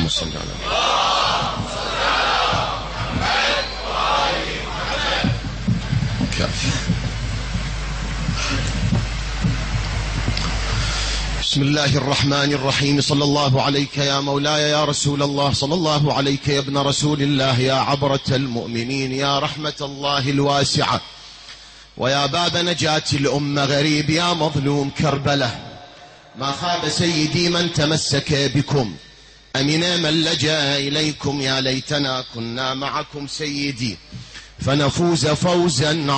صل على كافي. بسم الله الرحمن الرحيم. صلى الله عليك يا مولاي يا رسول الله، صلى الله عليك يا ابن رسول الله، يا عبرة المؤمنين، يا رحمة الله الواسعة، ويا باب نجاة الأمة، غريب يا مظلوم كربلة. ما خاب سيدي من تمسك بكم، أمن من لجأ إليكم، يا ليتنا كنا معكم سيدي فنفوز فوزا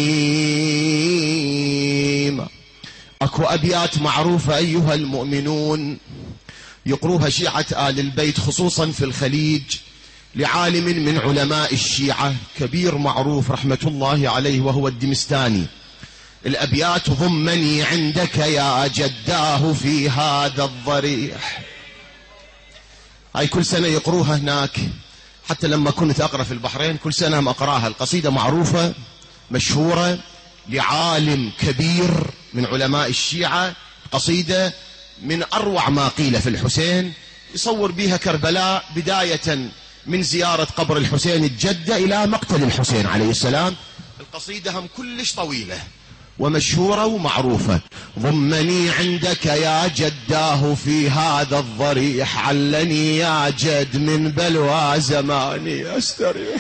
عظيما. أكو أبيات معروفة أيها المؤمنون يقروها شيعة آل البيت خصوصا في الخليج لعالم من علماء الشيعة كبير معروف رحمة الله عليه وهو الدمستاني. الأبيات: ضمني عندك يا جداه في هذا الضريح. هاي كل سنة يقروها هناك، حتى لما كنت أقرأ في البحرين كل سنة أقراها. القصيدة معروفة مشهورة لعالم كبير من علماء الشيعة، قصيدة من أروع ما قيل في الحسين، يصور بها كربلاء بداية من زيارة قبر الحسين الجدة إلى مقتل الحسين عليه السلام. القصيدة هم كلش طويلة ومشهورة ومعروفة. ضمني عندك يا جداه في هذا الضريح، علني يا جد من بلوى زماني أستريح،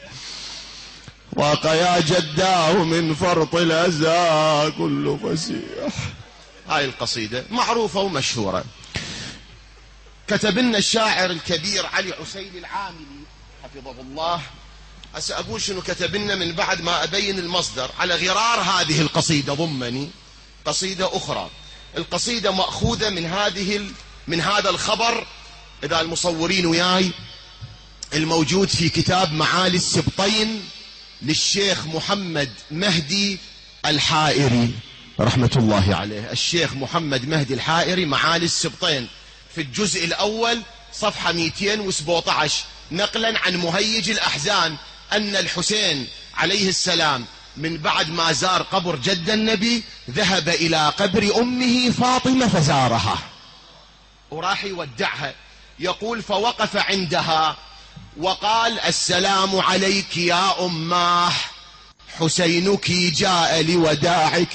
واق يا جداه من فرط الأذى كل فسيح. هاي القصيدة معروفة ومشهورة. كتب لنا الشاعر الكبير علي عسيلي العاملي حفظه الله. هسه أقول شنو كتب لنا من بعد ما أبين المصدر على غرار هذه القصيدة. ضمني قصيدة أخرى. القصيدة مأخوذة من هذا الخبر، إذا المصورين وياي، الموجود في كتاب معالي السبطين للشيخ محمد مهدي الحائري رحمة الله عليه. الشيخ محمد مهدي الحائري معالي السبطين في الجزء الأول صفحة 217، نقلا عن مهيج الأحزان أن الحسين عليه السلام من بعد ما زار قبر جد النبي ذهب إلى قبر أمه فاطمة فزارها وراح يودعها. يقول: فوقف عندها وقال: السلام عليك يا أماه، حسينك جاء لوداعك،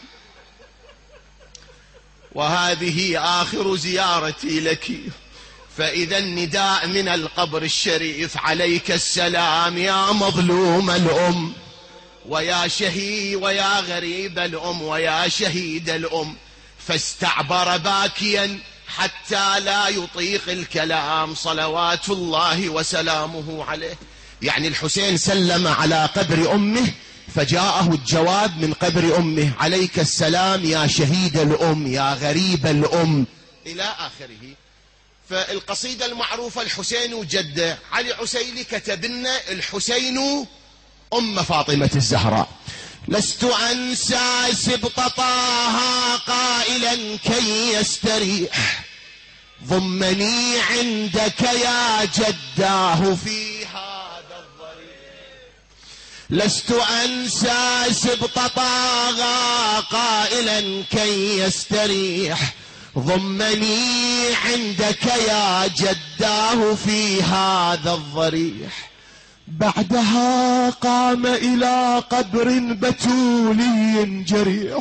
وهذه آخر زيارتي لك، فإذا النداء من القبر الشريف عليك السلام يا مظلوم الأم، ويا شهيد ويا غريب الأم، ويا شهيد الأم. فاستعبر باكيا حتى لا يطيق الكلام صلوات الله وسلامه عليه. يعني الحسين سلم على قبر أمه فجاءه الجواب من قبر أمه: عليك السلام يا شهيد الأم، يا غريب الأم، إلى آخره. فالقصيدة المعروفة الحسين وجده. علي عسيلي كتب لنا الحسين أم فاطمة الزهراء: لست أنسى سبط طه قائلا كي يستريح، ضمني عندك يا جداه في هذا الضريح. لست أنسى سبط طه قائلا كي يستريح، ضمني عندك يا جداه في هذا الضريح. بعدها قام إلى قبر بتولي جريح،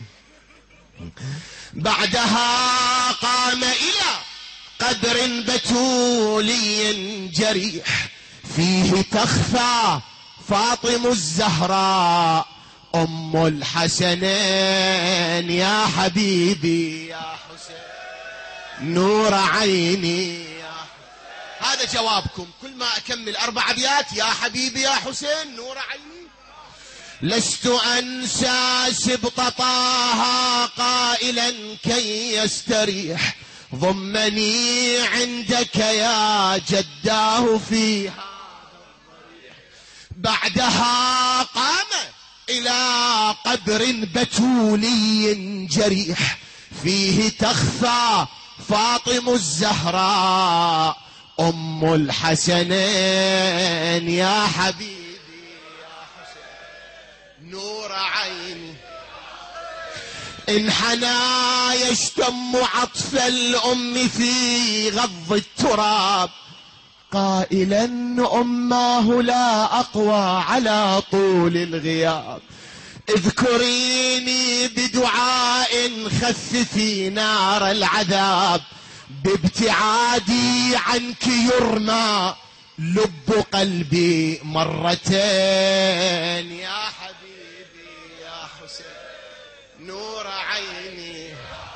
بعدها قام إلى قبر بتولي جريح، فيه تخفى فاطم الزهراء أم الحسنين، يا حبيبي يا حسين نور عيني. هذا جوابكم. كل ما أكمل 4 أبيات: يا حبيبي يا حسين نور عيني. لست أنسى سبط طه قائلا كي يستريح، ضمني عندك يا جداه في هذا الضريح. بعدها قام إلى قبر بتولي جريح، فيه تخفى فاطم الزهراء أم الحسنين، يا حبيبي يا حسين نور عيني. انحنى يشتم عطف الأم في غض التراب قائلا أماه لا أقوى على طول الغياب اذكريني بدعاء خففي نار العذاب بابتعادي عنك يرمى لب قلبي مرتين يا حبيبي يا حسين نور عيني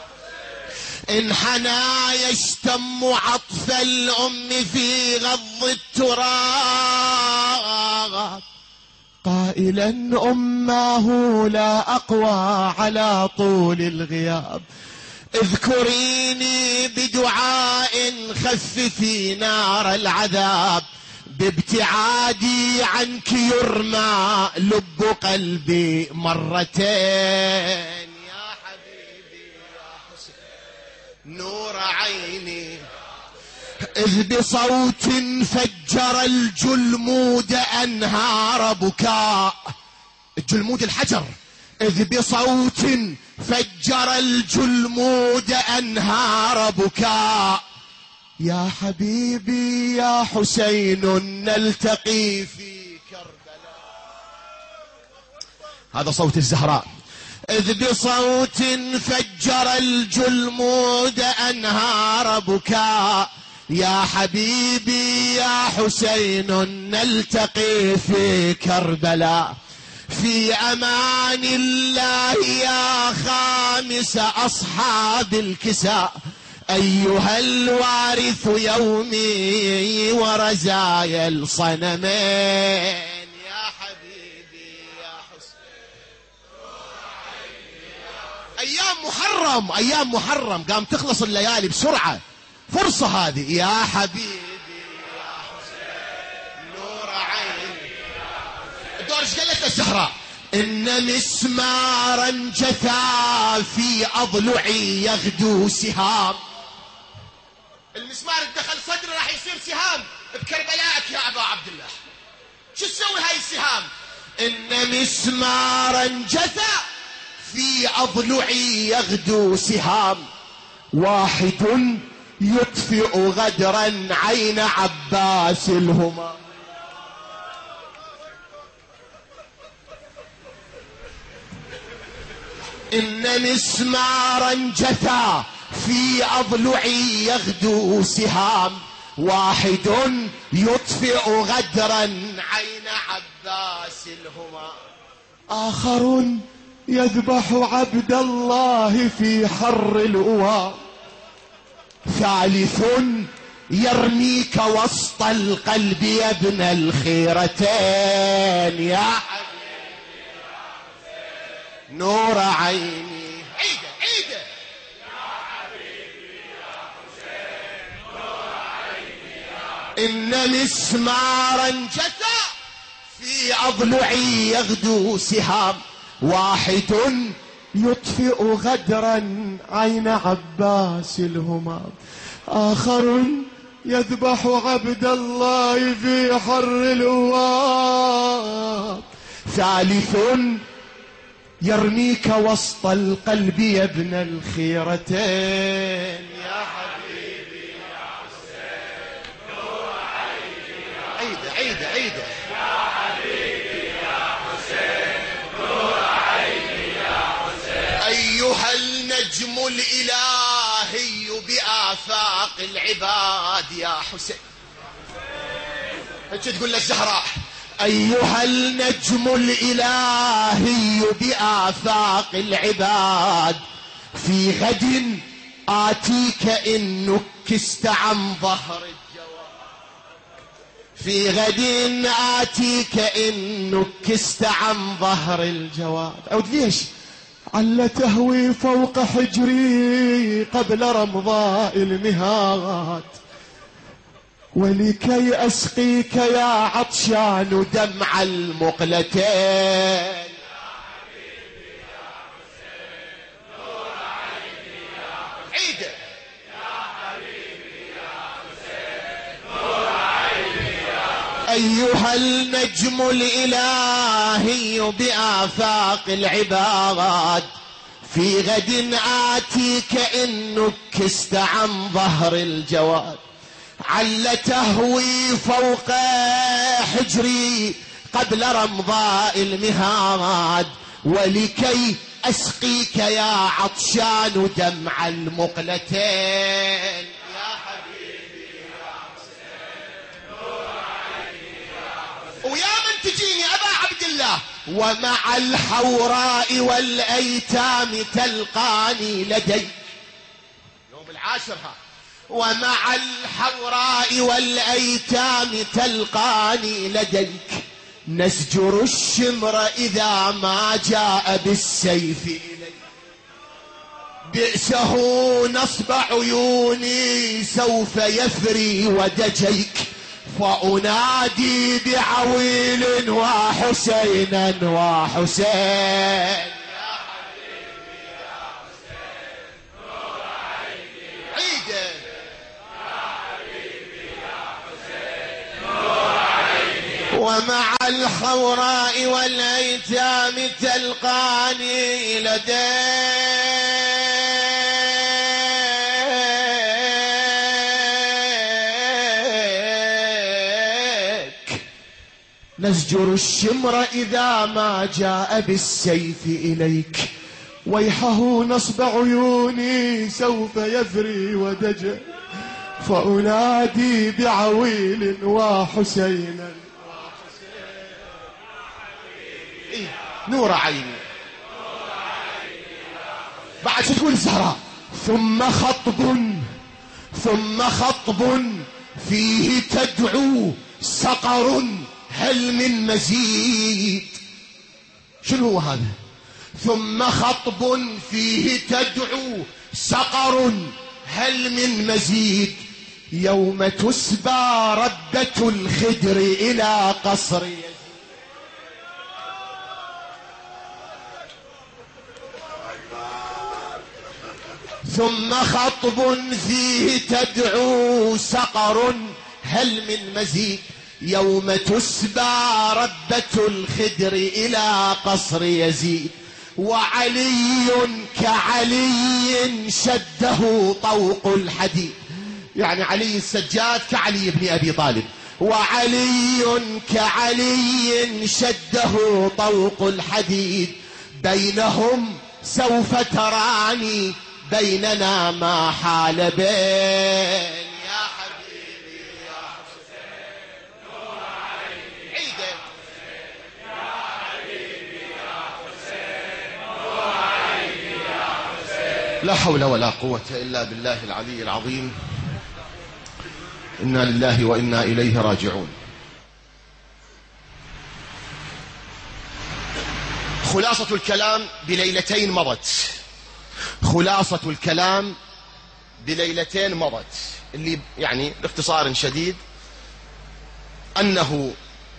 انحنى يشتم عطف الأم في غض التراب قائلا أماه لا أقوى على طول الغياب اذكريني بدعاء خففي نار العذاب بابتعادي عنك يرمى لب قلبي مرتين يا حبيبي يا حسين نور عيني إذ بصوت فجر الجلمود أنهار بكاء الجلمود الحجر إذ بصوت فجر الجلمود أنهار بكاء يا حبيبي يا حسين نلتقي في كربلاء هذا صوت الزهراء إذ بصوت فجر الجلمود أنهار بكاء يا حبيبي يا حسين نلتقي في كربلاء في أمان الله يا خامس أصحاب الكساء أيها الوارث يومي ورزايا الصنمين يا حبيبي يا حسين أيام محرم قام تخلص الليالي بسرعة فرصة هذه يا حبيبي يا حسين نور عيني الدور ايش قالت الزهراء إن مسمارا جثى في أضلعي يغدو سهام المسمار دخل صدري راح يصير سهام بكربلائك يا أبا عبد الله شو تسوي هاي السهام إن مسمارا جثى في أضلعي يغدو سهام واحد يطفئ غدرا عين عباس الهمام إن مسمارا جثى في أضلعي يغدو سهام واحد يطفئ غدرا عين عباس الهمام آخر يذبح عبد الله في حر الأوام ثالث يرميك وسط القلب يا ابن الخيرتين يا حبيبي يا حسين نور عيني عيده يا حبيبي يا حسين نور عيني إن مسمارا جثى في أضلعي يغدو سهام واحد يطفئ غدرا عين عباس الهمام آخر يذبح عبد الله في حر الأواب ثالث يرميك وسط القلب يا ابن الخيرتين يا حبيبي يا حسين نور عيني عيده يا حبيبي يا حسين نور عيني يا حسين أيها النجم الإلهي بآفاق العباد يا حسين هيك تقول للزهراء أيها النجم الإلهي بآفاق العباد في غد آتيك إن نكست عن ظهر الجواد في غد آتيك إن نكست عن ظهر الجواد عود ليش عل تهوي فوق حجري قبل رمضاء المهاد ولكي أسقيك يا عطشان دمع المقلتين يا حبيبي يا حسين نور عيني يا حسين عيده يا حبيبي يا حسين نور عيني يا حسين أيها النجم الإلهي بآفاق العباد في غد آتيك إن نكست عن ظهر الجواد، عل تهوي فوق حجري قبل رمضاء المهاد، ولكي أسقيك يا عطشان دمع المقلتين. يا حبيبي يا حسين نور عيني يا حسين، ويا من تجيني أبا عبد الله، ومع الحوراء والأيتام تلقاني لديك. يوم العاشر ها، ومع الحوراء والأيتام تلقاني لديك، نسجر الشمر إذا ما جاء بالسيف إليك، بئسه نصب عيوني سوف يفري ودجيك، فأنادي بعويل وحسينا وحسين. يا حبيبي يا حسين نور عيني عيده، يا حبيبي يا حسين نور عيني، ومع الحوراء والأيتام تلقاني لديك، نسجر الشمر إذا ما جاء بالسيف إليك، ويحه نصب عيوني سوف يفري ودجى، فأنادي بعويل وحسينا نور عيني. بعد شو تقول الزهراء؟ ثم خطب فيه تدعو سقر هل من مزيد. شنو هو هذا؟ ثم خطب فيه تدعو سقر هل من مزيد، يوم تسبى ردة الخدر إلى قصر يزيد. ثم خطب فيه تدعو سقر هل من مزيد، يوم تسبى ردة الخدر إلى قصر يزيد، وعلي كعلي شده طوق الحديد. يعني علي السجاد كعلي بن أبي طالب، وعلي كعلي شده طوق الحديد، بينهم سوف تراني بيننا ما حال بين. يا حبيبي يا حسين نور عيني عيده، يا حبيبي يا حسين نور عيني يا حسين. لا حول ولا قوة إلا بالله العلي العظيم. إنا لله وإنا إليه راجعون. خلاصة الكلام بليلتين مضت، خلاصة الكلام بليلتين مضت، اللي يعني باختصار شديد أنه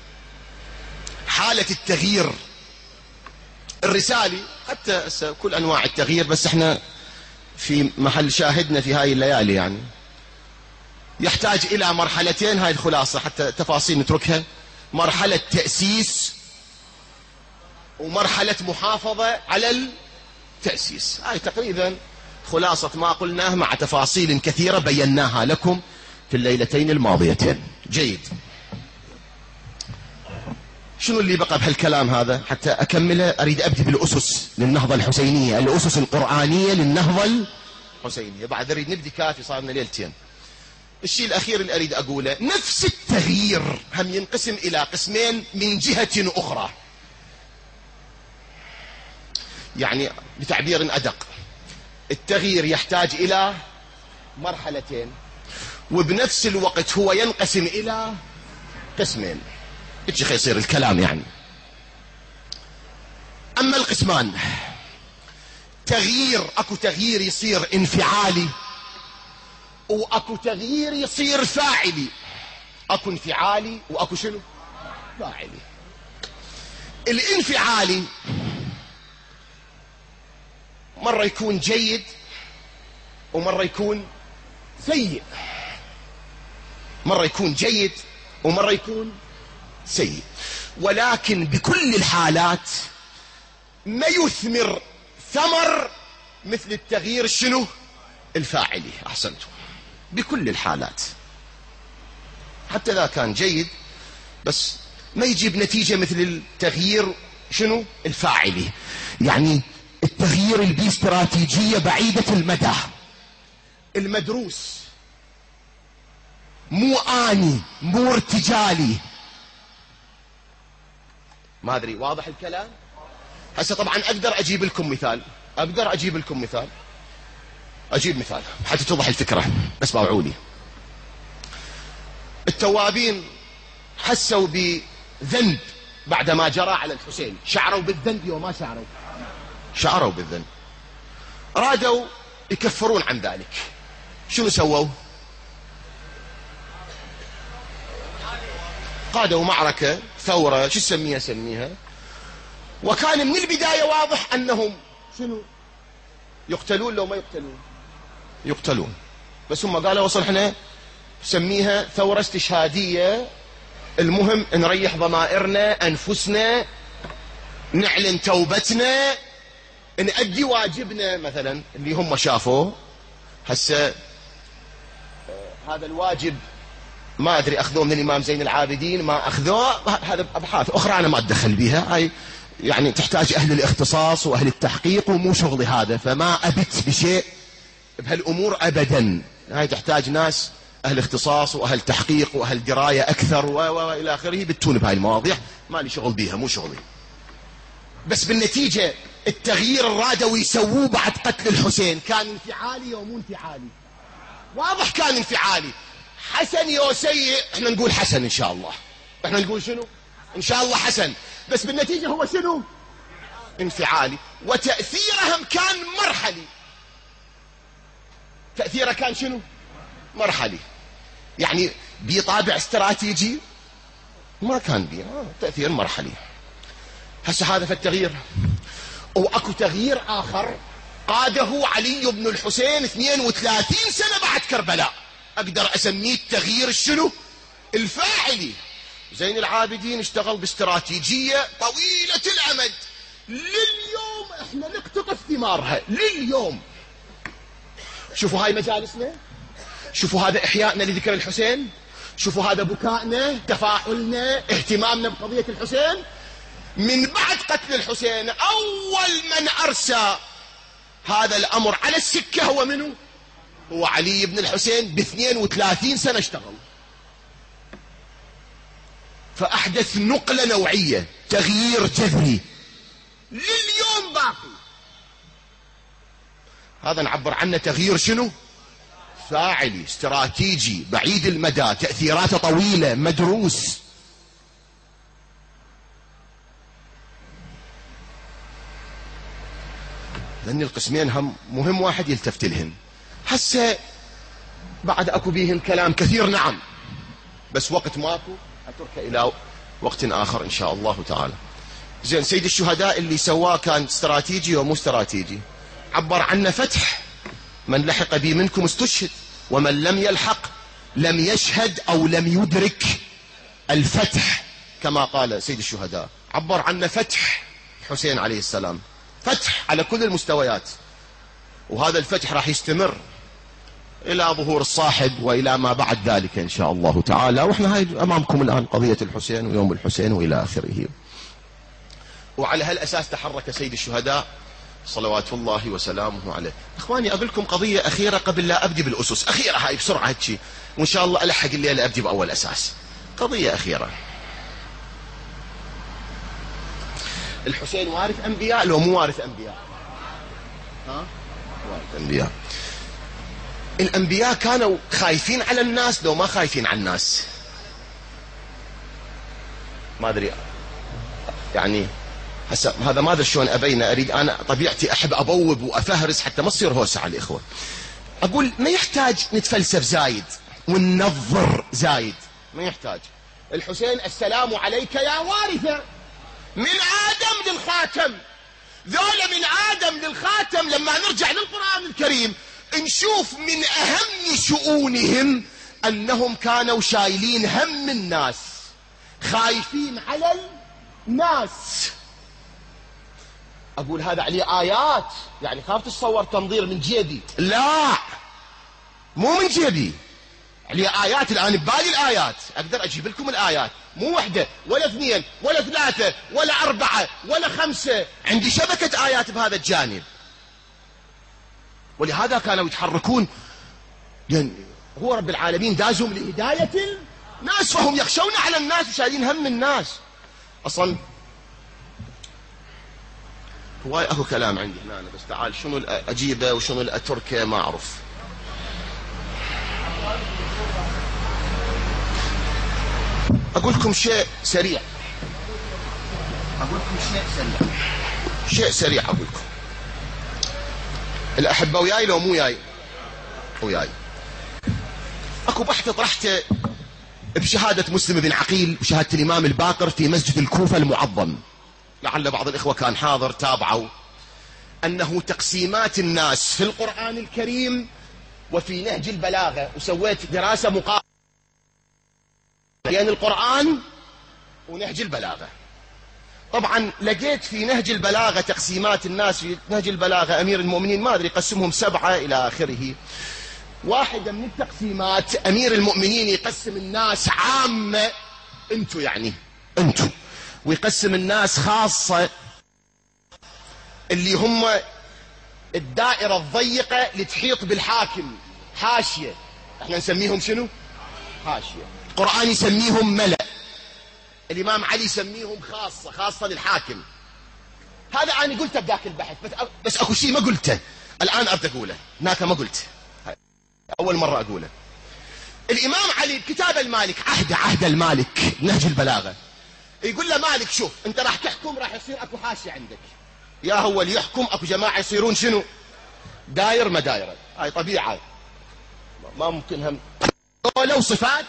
حالة التغيير الرسالي، حتى كل أنواع التغيير، بس احنا في محل شاهدنا في هاي الليالي، يعني يحتاج إلى مرحلتين. هاي الخلاصة حتى تفاصيل نتركها، مرحلة تأسيس ومرحلة محافظة على التأسيس. هاي تقريبا خلاصة ما قلناه مع تفاصيل كثيرة بيناها لكم في الليلتين الماضيتين. جيد، شنو اللي بقى بهالكلام هذا حتى أكمله؟ أريد أبدأ بالأسس للنهضة الحسينية، الأسس القرآنية للنهضة الحسينية. بعد أريد نبدي كافي، صار لنا ليلتين. الشيء الأخير اللي أريد أقوله، نفس التغيير هم ينقسم إلى قسمين من جهة أخرى، يعني بتعبير أدق، التغيير يحتاج إلى مرحلتين، وبنفس الوقت هو ينقسم إلى قسمين. إيش يصير الكلام يعني. أما القسمان، تغيير، أكو تغيير يصير انفعالي، وأكو تغيير يصير فاعلي. أكو انفعالي وأكو شنو؟ فاعلي. الانفعالي مرة يكون جيد ومرة يكون سيء، مرة يكون جيد ومرة يكون سيء، ولكن بكل الحالات ما يثمر ثمر مثل التغيير شنو الفاعلي. أحسنتم. بكل الحالات حتى إذا كان جيد بس ما يجيب نتيجة مثل التغيير شنو الفاعلي، يعني التغيير اللي باستراتيجية بعيدة المدى، المدروس، مو آني، مو ارتجالي. ما أدري واضح الكلام؟ هسه طبعا أقدر أجيب لكم مثال، أجيب مثال حتى توضح الفكرة، بس باوعولي. التوابين حسوا بذنب بعدما جرى على الحسين، شعروا بالذنب وما شعروا؟ شعروا بالذنب. رادوا يكفرون عن ذلك، شنو سووا؟ قادوا معركة، ثورة، شو سميها، وكان من البداية واضح أنهم شنو يقتلون لو ما يقتلون، بس هم قالوا وصل احنا سميها ثورة استشهادية، المهم نريح ضمائرنا أنفسنا، نعلن توبتنا، نأدي واجبنا مثلا اللي هم شافوه. هسه هذا الواجب ما أدري أخذوه من الإمام زين العابدين ما أخذوه، هذا أبحاث أخرى أنا ما أتدخل بها، هاي يعني تحتاج أهل الاختصاص وأهل التحقيق ومو شغلي هذا، فما أبت بشيء بهالأمور أبدا، هاي تحتاج ناس أهل اختصاص وأهل تحقيق وأهل دراية أكثر وإلى آخره، بتون بهاي المواضيع، ما لي شغل بيها، مو شغلي. بس بالنتيجة التغيير الرادوي يسووه بعد قتل الحسين كان انفعالي ومو انفعالي؟ واضح كان انفعالي. حسن يا سيء احنا نقول حسن ان شاء الله، احنا نقول شنو ان شاء الله حسن، بس بالنتيجة هو شنو انفعالي. وتأثيرهم كان مرحلي، تأثيره كان شنو مرحلي، يعني بطابع استراتيجي ما كان بيه، تأثير مرحلي. هسه هذا في التغيير. واكو تغيير اخر قاده علي بن الحسين 32 سنة بعد كربلاء، اقدر اسميه التغيير شنو الفاعلي. زين العابدين اشتغل باستراتيجية طويلة الامد، لليوم احنا نقتطف ثمارها لليوم. شوفوا هاي مجالسنا، شوفوا هذا احيائنا لذكر الحسين، شوفوا هذا بكائنا، تفاعلنا، اهتمامنا بقضية الحسين. من بعد قتل الحسين اول من ارسى هذا الامر على السكة هو منو؟ هو علي بن الحسين. ب32 سنة اشتغل، فاحدث نقلة نوعية، تغيير جذري لليوم باقي. هذا نعبر عنه تغيير شنو فاعلي، استراتيجي، بعيد المدى، تأثيراته طويلة، مدروس. لأن القسمين هم مهم واحد يلتفت لهم. هسه بعد أكو بيهم كلام كثير نعم، بس وقت ماكو، أترك إلى وقت آخر إن شاء الله تعالى. زين، سيد الشهداء اللي سواه كان استراتيجي ومو استراتيجي؟ عبر عنه فتح، من لحق بي منكم استشهد ومن لم يلحق لم يشهد أو لم يدرك الفتح، كما قال سيد الشهداء. عبر عنه فتح الحسين عليه السلام، فتح على كل المستويات، وهذا الفتح راح يستمر إلى ظهور الصاحب وإلى ما بعد ذلك إن شاء الله تعالى. وإحنا هاي أمامكم الآن قضية الحسين ويوم الحسين وإلى آخره. وعلى هالأساس تحرك سيد الشهداء صلوات الله وسلامه عليه. إخواني أقول لكم قضية أخيرة قبل لا أبدي بالأسس، أخيرة هاي بسرعة هاتشي، وإن شاء الله ألحق الليلة أبدي بأول أساس. قضية أخيرة، الحسين وارث أنبياء لو مو وارث أنبياء؟ وارث أنبياء. الأنبياء كانوا خايفين على الناس لو ما خايفين على الناس؟ ما أدري يعني، هسه هذا ما أدري شلون أبين، أريد أنا طبيعتي أحب أبوب وأفهرس حتى ما تصير هوسة على الإخوة. أقول ما يحتاج نتفلسف زايد وننظر زايد، ما يحتاج. الحسين السلام عليك يا وارثة، من آدم للخاتم، ذولا من آدم للخاتم. لما نرجع للقرآن الكريم نشوف من أهم شؤونهم أنهم كانوا شايلين هم الناس، خايفين على الناس. أقول هذا عليه آيات، يعني خاف تتصور تنظير من جيبي، لا مو من جيبي، عليه آيات. الآن ببالي الآيات، أقدر أجيب لكم الآيات، مو وحدة ولا اثنين ولا ثلاثة ولا أربعة ولا خمسة، عندي شبكة آيات بهذا الجانب. ولهذا كانوا يتحركون، لأن هو رب العالمين دازهم لهداية الناس، فهم يخشون على الناس وشايلين هم الناس. أصلا هواي أكو كلام عندي هنا، بس تعال شنو أجيبه وشنو أتركه ما أعرف. أقول لكم شيء سريع، شيء سريع أقول لكم. الأحبة وياي لو مو وياي؟ وياي. أكو بحث طرحته بشهادة مسلم بن عقيل وشهادة الإمام الباقر في مسجد الكوفة المعظم، لعل بعض الإخوة كان حاضر تابعوا، أنه تقسيمات الناس في القرآن الكريم وفي نهج البلاغة، وسويت دراسة مقارنة بين القرآن ونهج البلاغة. طبعا لقيت في نهج البلاغة تقسيمات الناس، في نهج البلاغة أمير المؤمنين ما أدري قسمهم 7 إلى آخره. واحدة من التقسيمات أمير المؤمنين يقسم الناس عامة، أنتوا يعني أنتوا، ويقسم الناس خاصة اللي هم الدائرة الضيقة اللي تحيط بالحاكم، حاشية. احنا نسميهم شنو؟ حاشية. القرآن يسميهم ملأ، الإمام علي يسميهم خاصة، خاصة للحاكم. هذا أنا قلته بذاك البحث، بس أكو شيء ما قلته الآن أريد أقوله، هناك ما قلت، أول مرة أقوله. الإمام علي بكتاب المالك، عهد المالك نهج البلاغة، يقول له مالك شوف أنت راح تحكم، راح يصير أكو حاشية عندك، يا هو اللي يحكم، أكو جماعة يصيرون شنو؟ داير ما دايرة. هاي طبيعة ما ممكن هم لو صفات.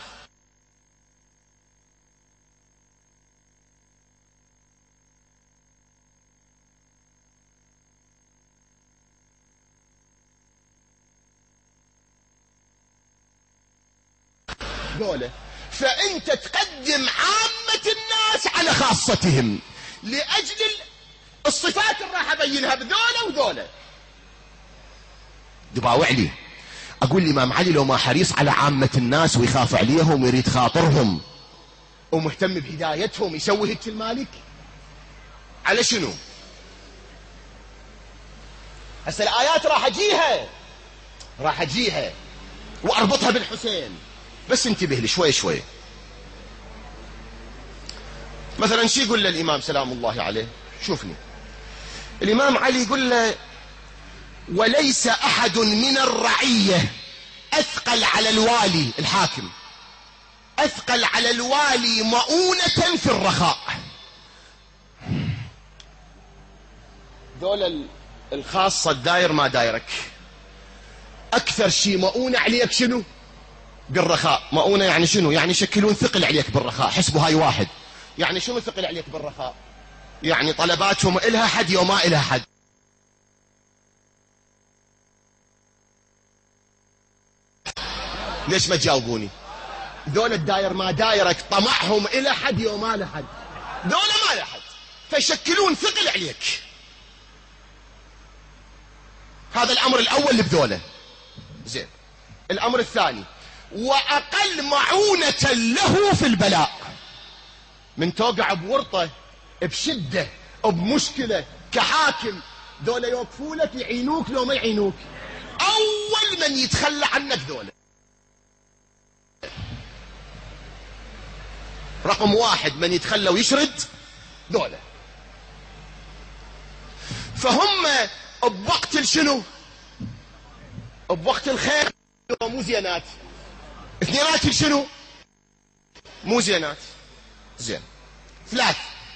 دولة، فأنت تقدم عامة الناس على خاصتهم لأجل الصفات اللي راح أبينها بذولة وذولة. دباوع لي أقول الإمام علي لو ما حريص على عامة الناس ويخاف عليهم ويريد خاطرهم ومهتم بهدايتهم، يسوي هيك المالك على شنو؟ هسه الآيات راح أجيها وأربطها بالحسين، بس انتبه لي شوي شوي. مثلا شي يقول للإمام سلام الله عليه، شوفني الإمام علي يقول له وليس أحد من الرعية أثقل على الوالي الحاكم، أثقل على الوالي مؤونة في الرخاء. دول الخاصة الداير ما دايرك، أكثر شيء مؤونة عليك شنو؟ بالرخاء. مؤونة يعني شنو؟ يعني يشكلون ثقل عليك بالرخاء. حسبوا هاي واحد، يعني شنو ثقل عليك بالرخاء؟ يعني طلباتهم إلها حد وما إلها حد. ليش ما تجاوبوني؟ ذول الداير ما دايرك طمعهم إلى حد وما له حد، ذول ما له حد، فيشكلون ثقل عليك. هذا الأمر الأول اللي بذوله. زين، الأمر الثاني وأقل معونة له في البلاء. من توقع بورطة، بشدة، بمشكلة كحاكم، ذولا يوقفولك يعينوك لو ما يعينوك، أول من يتخلى عنك ذولا. رقم 1 من يتخلى ويشرد ذولا. فهم بوقت الشنو؟ بوقت الخير مو زينات، اثنينات الشنو؟ مو زينات. زين. 3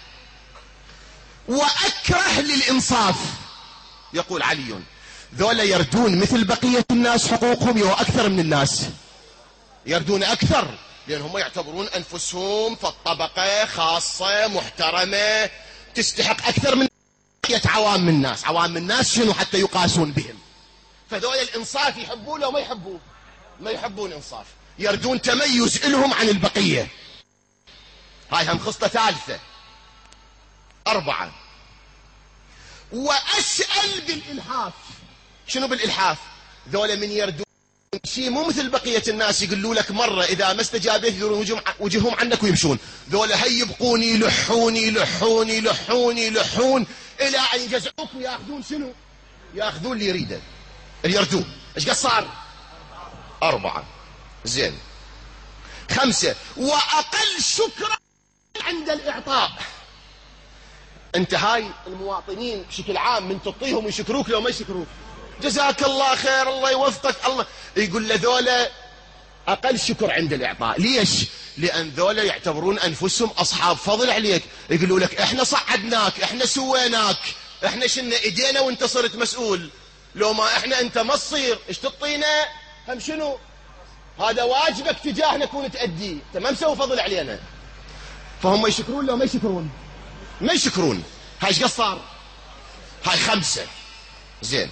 وأكره للإنصاف. يقول علي ذولا يردون مثل بقية الناس حقوقهم وأكثر من الناس، يردون أكثر لأنهم يعتبرون أنفسهم في الطبقة خاصة محترمة تستحق أكثر من بقية عوام الناس. عوام الناس شنو حتى يقاسون بهم؟ فذولا الإنصاف يحبون لو ما يحبون؟ ما يحبون إنصاف، يردون تميز إلهم عن البقية. هاي هم خصلة ثالثة. 4 وأسأل بالإلحاف. شنو بالإلحاف؟ ذولا من يردون شيء مو مثل بقية الناس يقولوا لك مرة إذا ما استجابت يدورون وجههم عنك ويمشون. ذولا هي يبقون يلحون يلحون يلحون يلحون إلى أن يجزعوك ويأخذون شنو؟ يأخذون اللي يريده اللي يردون. إيش قد صار؟ 4. زين. 5. وأقل شكرا عند الإعطاء. أنت هاي المواطنين بشكل عام من تعطيهم يشكروك لو ما يشكروك جزاك الله خير الله يوفقك الله، يقول له ذولا أقل شكر عند الإعطاء. ليش؟ لأن ذولا يعتبرون أنفسهم أصحاب فضل عليك. يقولوا لك إحنا صعدناك، إحنا سويناك، إحنا شلنا إيدينا وانت صرت مسؤول، لو ما إحنا أنت ما تصير إيش تعطينا؟ هم شنو؟ هذا واجبك تجاهنا كون تأديه، أنت ما مسوي فضل علينا. فهم يشكرون لو ما يشكرون؟ ما يشكرون. هاي ايش قد صار؟ هاي 5. زين.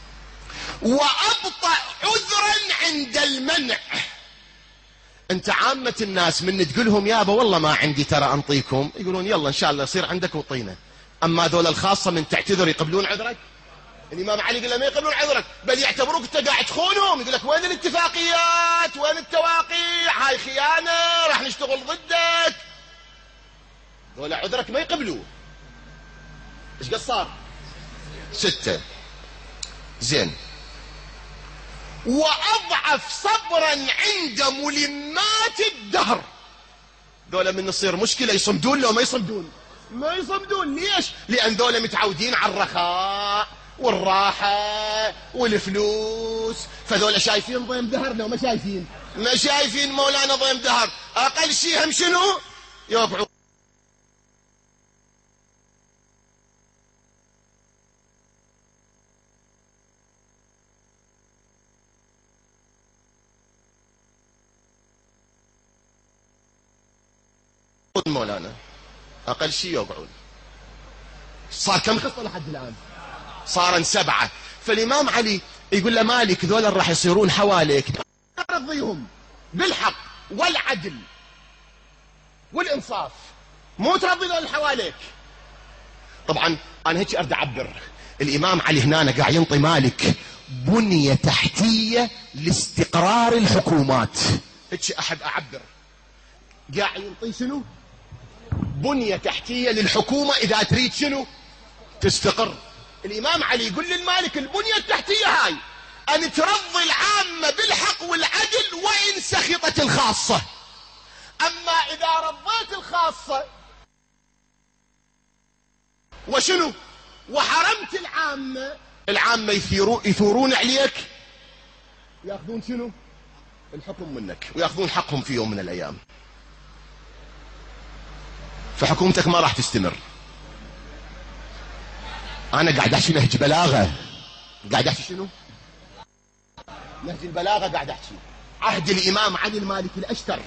وأبطأ عذرا عند المنع. انت عامة الناس من تقولهم يابا والله ما عندي ترى انطيكم، يقولون يلا ان شاء الله يصير عندك وطينا. اما ذول الخاصة من تعتذر يقبلون عذرك؟ الامام علي قال له ما يقبلون عذرك، بل يعتبروك انت قاعد تخونهم. يقول لك وين الاتفاقيات؟ وين التواقيع؟ هاي خيانة، راح نشتغل ضدك. ذول عذرك ما يقبلوه. ايش قد صار؟ 6. زين. وأضعف صبرا عند ملمات الدهر. ذولا من يصير مشكلة يصمدون لو ما يصمدون؟ ما يصمدون. ليش؟ لأن ذولا متعودين على الرخاء والراحة والفلوس، فذولا شايفين ضيم دهر لو ما شايفين؟ ما شايفين مولانا ضيم دهر. أقل شيء هم شنو؟ يوقعون مولانا، أقل شيء يوقعون. صار كم خطة لحد الآن؟ صار 7. فالإمام علي يقول له مالك ذولا راح يصيرون حواليك، ترضيهم بالحق والعدل والإنصاف، مو ترضي ذول حواليك. طبعا أنا هيك أرد أعبر. الإمام علي هنا قاعد ينطي مالك بنية تحتية لاستقرار الحكومات. هيك أحب أعبر. قاعد ينطي شنو؟ بنية تحتية للحكومة إذا تريد شنو؟ تستقر. الإمام علي يقول للمالك البنية التحتية هاي أن ترضي العامة بالحق والعدل وإن سخطت الخاصة. أما إذا رضيت الخاصة وشنو؟ وحرمت العامة، العامة يثورون عليك، يأخذون شنو؟ الحكم منك ويأخذون حقهم في يوم من الأيام. فحكومتك ما راح تستمر. أنا قاعد أحكي نهج بلاغة. قاعد أحكي شنو؟ نهج البلاغة قاعد أحكي. عهد الإمام علي المالكي الأشتر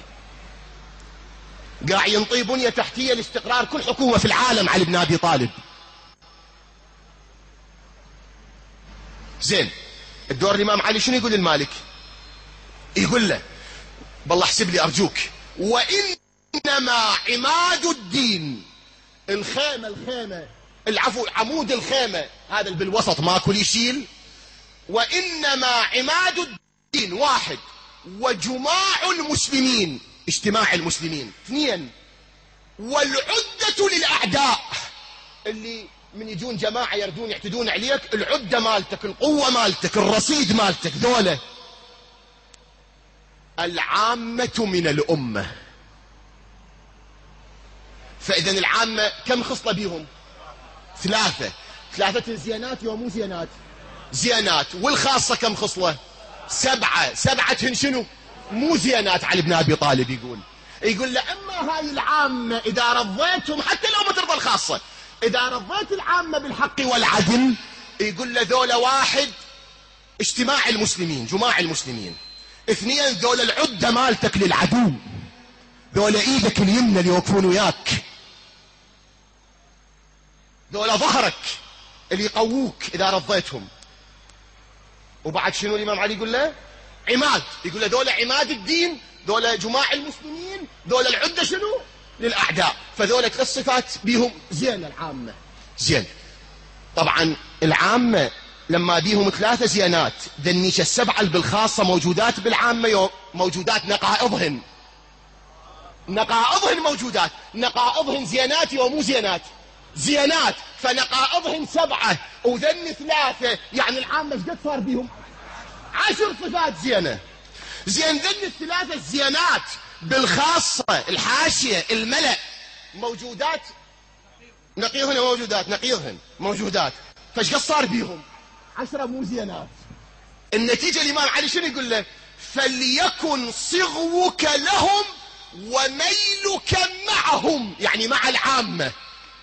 قاعد ينطي بنية تحتية لاستقرار كل حكومة في العالم علي بن أبي طالب. زين. الدور الإمام علي شنو يقول للمالك؟ يقول له بالله احسب لي أرجوك، وإنما عماد الدين، الخيمة العفو عمود الخيمة هذا اللي بالوسط ماكو يشيل، وإنما عماد الدين 1، وجماع المسلمين اجتماع المسلمين 2، والعدة للأعداء اللي من يجون جماعة يردون يعتدون عليك، العدة مالتك، القوة مالتك، الرصيد مالتك، ذولا العامة من الأمة. فإذا العامة كم خصلة بيهم؟ 3. 3 زينات ومو زينات؟ زينات. والخاصة كم خصلة؟ 7. 7 شنو؟ مو زينات. علي بن أبي طالب يقول له أما هاي العامة إذا رضيتهم حتى لو ما ترضى الخاصة، إذا رضيت العامة بالحق والعدل، يقول له ذولا 1 اجتماع المسلمين جماع المسلمين، 2 ذولا العدة مالتك للعدو، ذولا ايدك اليمنى اللي يوقفون وياك، ذولا ظهرك اللي يقووك إذا رضيتهم. وبعد شنو الإمام علي يقول له؟ عماد. يقول له ذولا عماد الدين، ذولا جماع المسلمين، ذولا العدة شنو؟ للأعداء. فذولا 3 صفات بيهم زين العامة. زين. طبعا العامة لما بيهم 3 زينات، ذنيش ال7 اللي بالخاصة موجودات بالعامة، موجودات نقائضهن موجودات، نقائضهن زينات ومو زينات، زينات، فنقائضهن 7 وذن 3، يعني العامة ايش قد صار بيهم؟ 10 صفات زينة. زين ذن ال3 الزينات بالخاصة الحاشية الملأ موجودات، نقيضهن موجودات، فايش قد صار بيهم؟ 10 مو زينات. النتيجة الإمام علي شنو يقول له؟ فليكن صغوك لهم وميلك معهم، يعني مع العامة.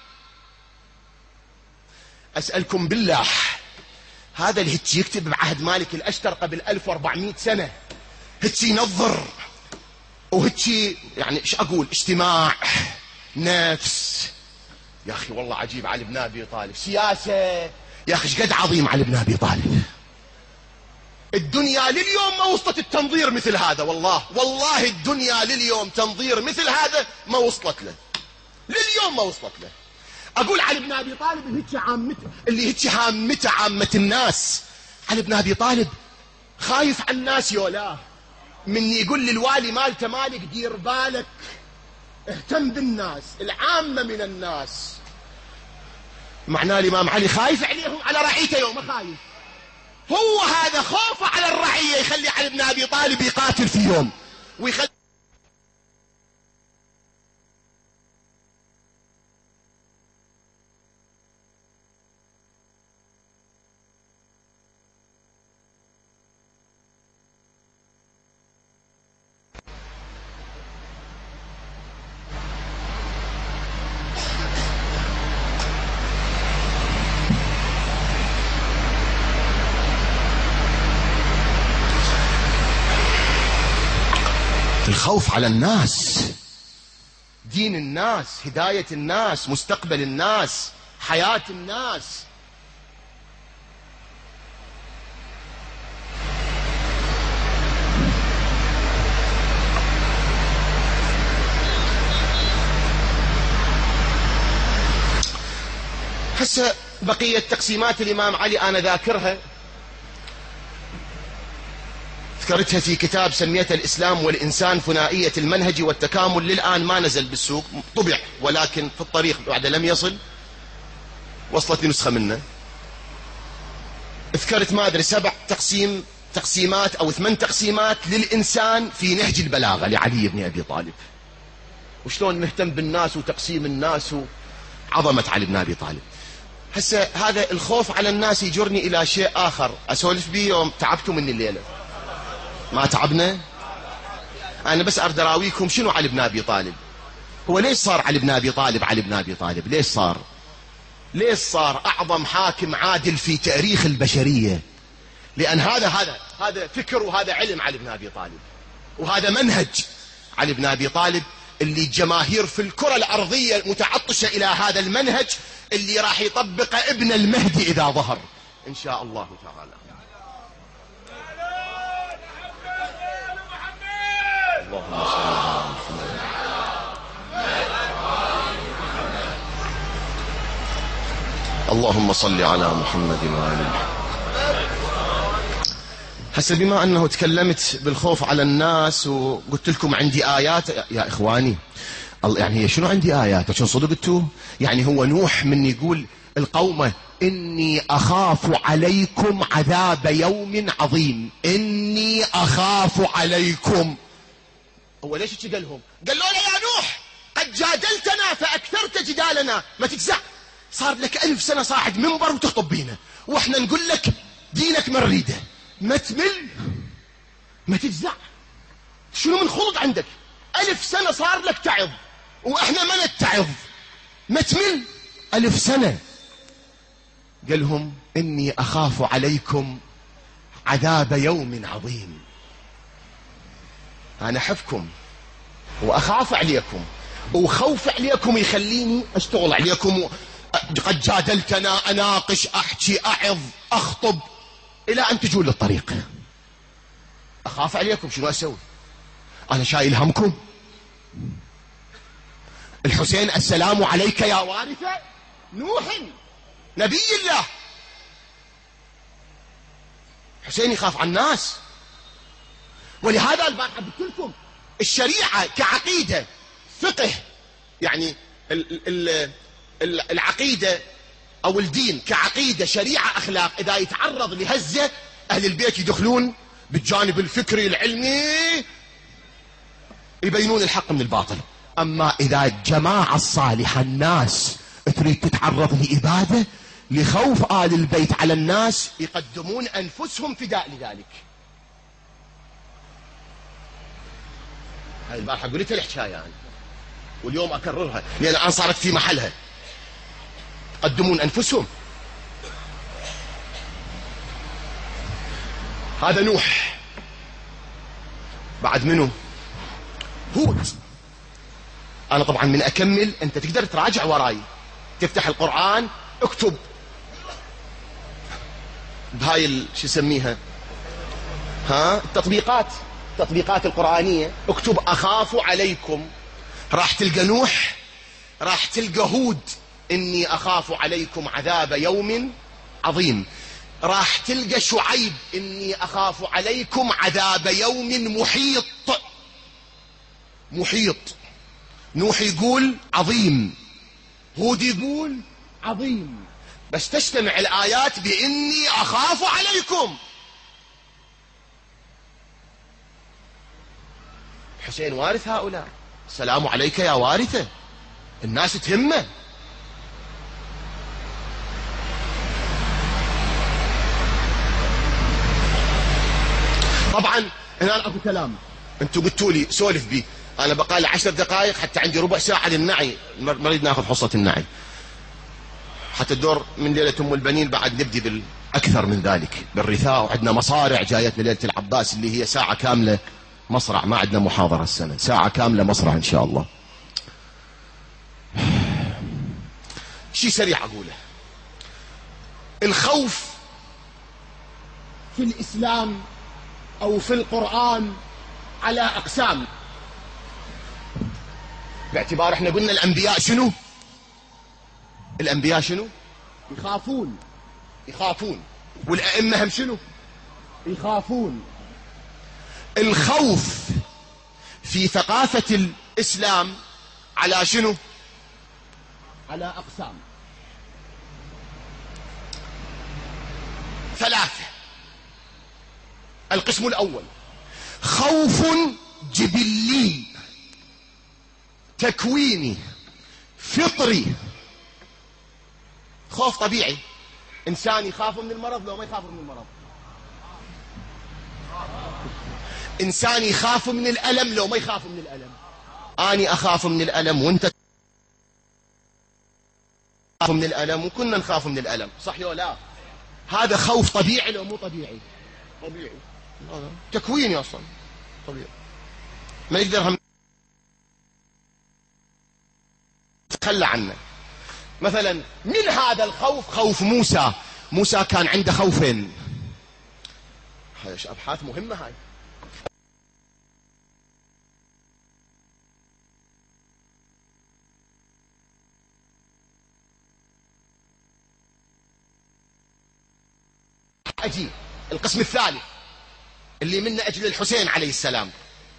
أسألكم بالله، هذا اللي هتي يكتب بعهد مالك الأشتر قبل 1400 سنة، هتي ينظر وهتي يعني ايش أقول، اجتماع، نفس، يا أخي والله عجيب علي بن أبي طالب، سياسة، يا أخي ايش قد عظيم علي بن أبي طالب. الدنيا لليوم ما وصلت التنظير مثل هذا، والله الدنيا لليوم تنظير مثل هذا ما وصلت له، لليوم ما وصلت له. أقول علي بن أبي طالب اللي هيك هامته عامة الناس، علي بن أبي طالب خايف على الناس يولاه، من يقول للوالي مالته مالك دير بالك، اهتم بالناس، العامة من الناس، معناه الإمام علي خايف عليهم، على رعيته يوم ما خايف. هو هذا خوفه على الرعية يخلي علي بن أبي طالب يقاتل في يوم ويخلي. الخوف على الناس، دين الناس، هداية الناس، مستقبل الناس، حياة الناس. هسه بقية تقسيمات الإمام علي أنا ذاكرها، ذكرتها في كتاب سميته الإسلام والإنسان ثنائية المنهج والتكامل، للآن ما نزل بالسوق، طبع ولكن في الطريق بعد لم يصل، وصلتني نسخة منه. ذكرت ما أدري 7 تقسيمات أو 8 تقسيمات للإنسان في نهج البلاغة لعلي بن أبي طالب، وشلون مهتم بالناس وتقسيم الناس وعظمة علي بن أبي طالب. هسه هذا الخوف على الناس يجرني إلى شيء آخر أسولف به يوم تعبتوا مني الليلة. ما تعبنا؟ أنا بس أريد أراويكم شنو علي بن أبي طالب. هو ليش صار علي بن أبي طالب علي بن أبي طالب؟ ليش صار أعظم حاكم عادل في تاريخ البشرية؟ لأن هذا فكر وهذا علم علي بن أبي طالب، وهذا منهج علي بن أبي طالب اللي الجماهير في الكرة الأرضية متعطشة إلى هذا المنهج اللي راح يطبق ابن المهدي إذا ظهر إن شاء الله تعالى. اللهم صل على محمد. اللهم صل على محمد وآله. هسه بما أنه تكلمت بالخوف على الناس وقلت لكم عندي آيات يا إخواني، يعني هي شنو عندي آيات عشان صدقتوا؟ يعني هو نوح من يقول القوم إني أخاف عليكم عذاب يوم عظيم، إني أخاف عليكم. هو ليش قال لهم؟ قال له يا نوح قد جادلتنا فأكثرت جدالنا، ما تجزع، صار لك 1000 سنة صاعد منبر وتخطب بينا وإحنا نقول لك دينك ما نريده، ما تمل، ما تجزع، شنو من خلط عندك؟ 1000 سنة صار لك تعظ وإحنا ما نتعظ، ما تمل 1000 سنة. قال لهم إني أخاف عليكم عذاب يوم عظيم. أنا أحبكم وأخاف عليكم، وخوف عليكم يخليني أشتغل عليكم، قد جادلتنا أناقش أحكي أعظ أخطب إلى أن تجوا للطريق. أخاف عليكم، شنو أسوي؟ أنا شايل همكم. الحسين السلام عليك يا وارث نوح، نبي الله. حسين يخاف على الناس. ولهذا البارحة قلت لكم الشريعة كعقيدة فقه، يعني العقيدة أو الدين كعقيدة شريعة أخلاق، إذا يتعرض لهزة أهل البيت يدخلون بالجانب الفكري العلمي يبينون الحق من الباطل. أما إذا الجماعة الصالحة الناس تريد تتعرض لإبادة لخوف آل البيت على الناس يقدمون أنفسهم فداء لذلك. هاي البارحة قلت الحكاية يعني، واليوم أكررها لأن الآن صارت في محلها. يقدمون أنفسهم. هذا نوح. بعد منه هود. أنا طبعا من أكمل أنت تقدر تراجع وراي، تفتح القرآن اكتب بهاي شو يسميها التطبيقات القرآنية، اكتب أخاف عليكم، راح تلقى نوح، راح تلقى هود إني أخاف عليكم عذاب يوم عظيم، راح تلقى شعيب إني أخاف عليكم عذاب يوم محيط. نوح يقول عظيم، هود يقول عظيم، بس تجتمع الآيات بإني أخاف عليكم. حسين وارث هؤلاء. السلام عليك يا وارثة. الناس تهمه. طبعا هنا اكو كلام انتم قلتوا لي سولف بي، انا بقى لي 10 دقائق حتى عندي ربع ساعه للنعي، نريد ناخذ حصه النعي حتى الدور من ليله ام البنين بعد نبدي بالاكثر من ذلك بالرثاء، وعندنا مصارع جايتنا ليله العباس اللي هي ساعه كامله مصرع، ما عندنا محاضره السنه، ساعه كامله مصرع ان شاء الله. شيء سريع اقوله. الخوف في الاسلام او في القرآن على اقسام، باعتبار احنا قلنا الانبياء شنو؟ الانبياء شنو؟ يخافون، والائمه هم شنو؟ يخافون. الخوف في ثقافة الاسلام على شنو؟ على اقسام 3. القسم الأول خوف جبلي تكويني فطري، خوف طبيعي. إنسان يخاف من المرض لو ما يخاف من المرض، إنسان يخاف من الألم لو ما يخاف من الألم. أني أخاف من الألم وأنت تخاف من الألم وكنا نخاف من الألم، صح ولا لا؟ هذا خوف طبيعي لو مو طبيعي؟ طبيعي، تكويني أصلا طبيعي، ما يقدر هم تخلى عنه. مثلا من هذا الخوف خوف موسى كان عنده خوفين. هاي أبحاث مهمة هاي. أجي القسم الثالث اللي منه أجل الحسين عليه السلام.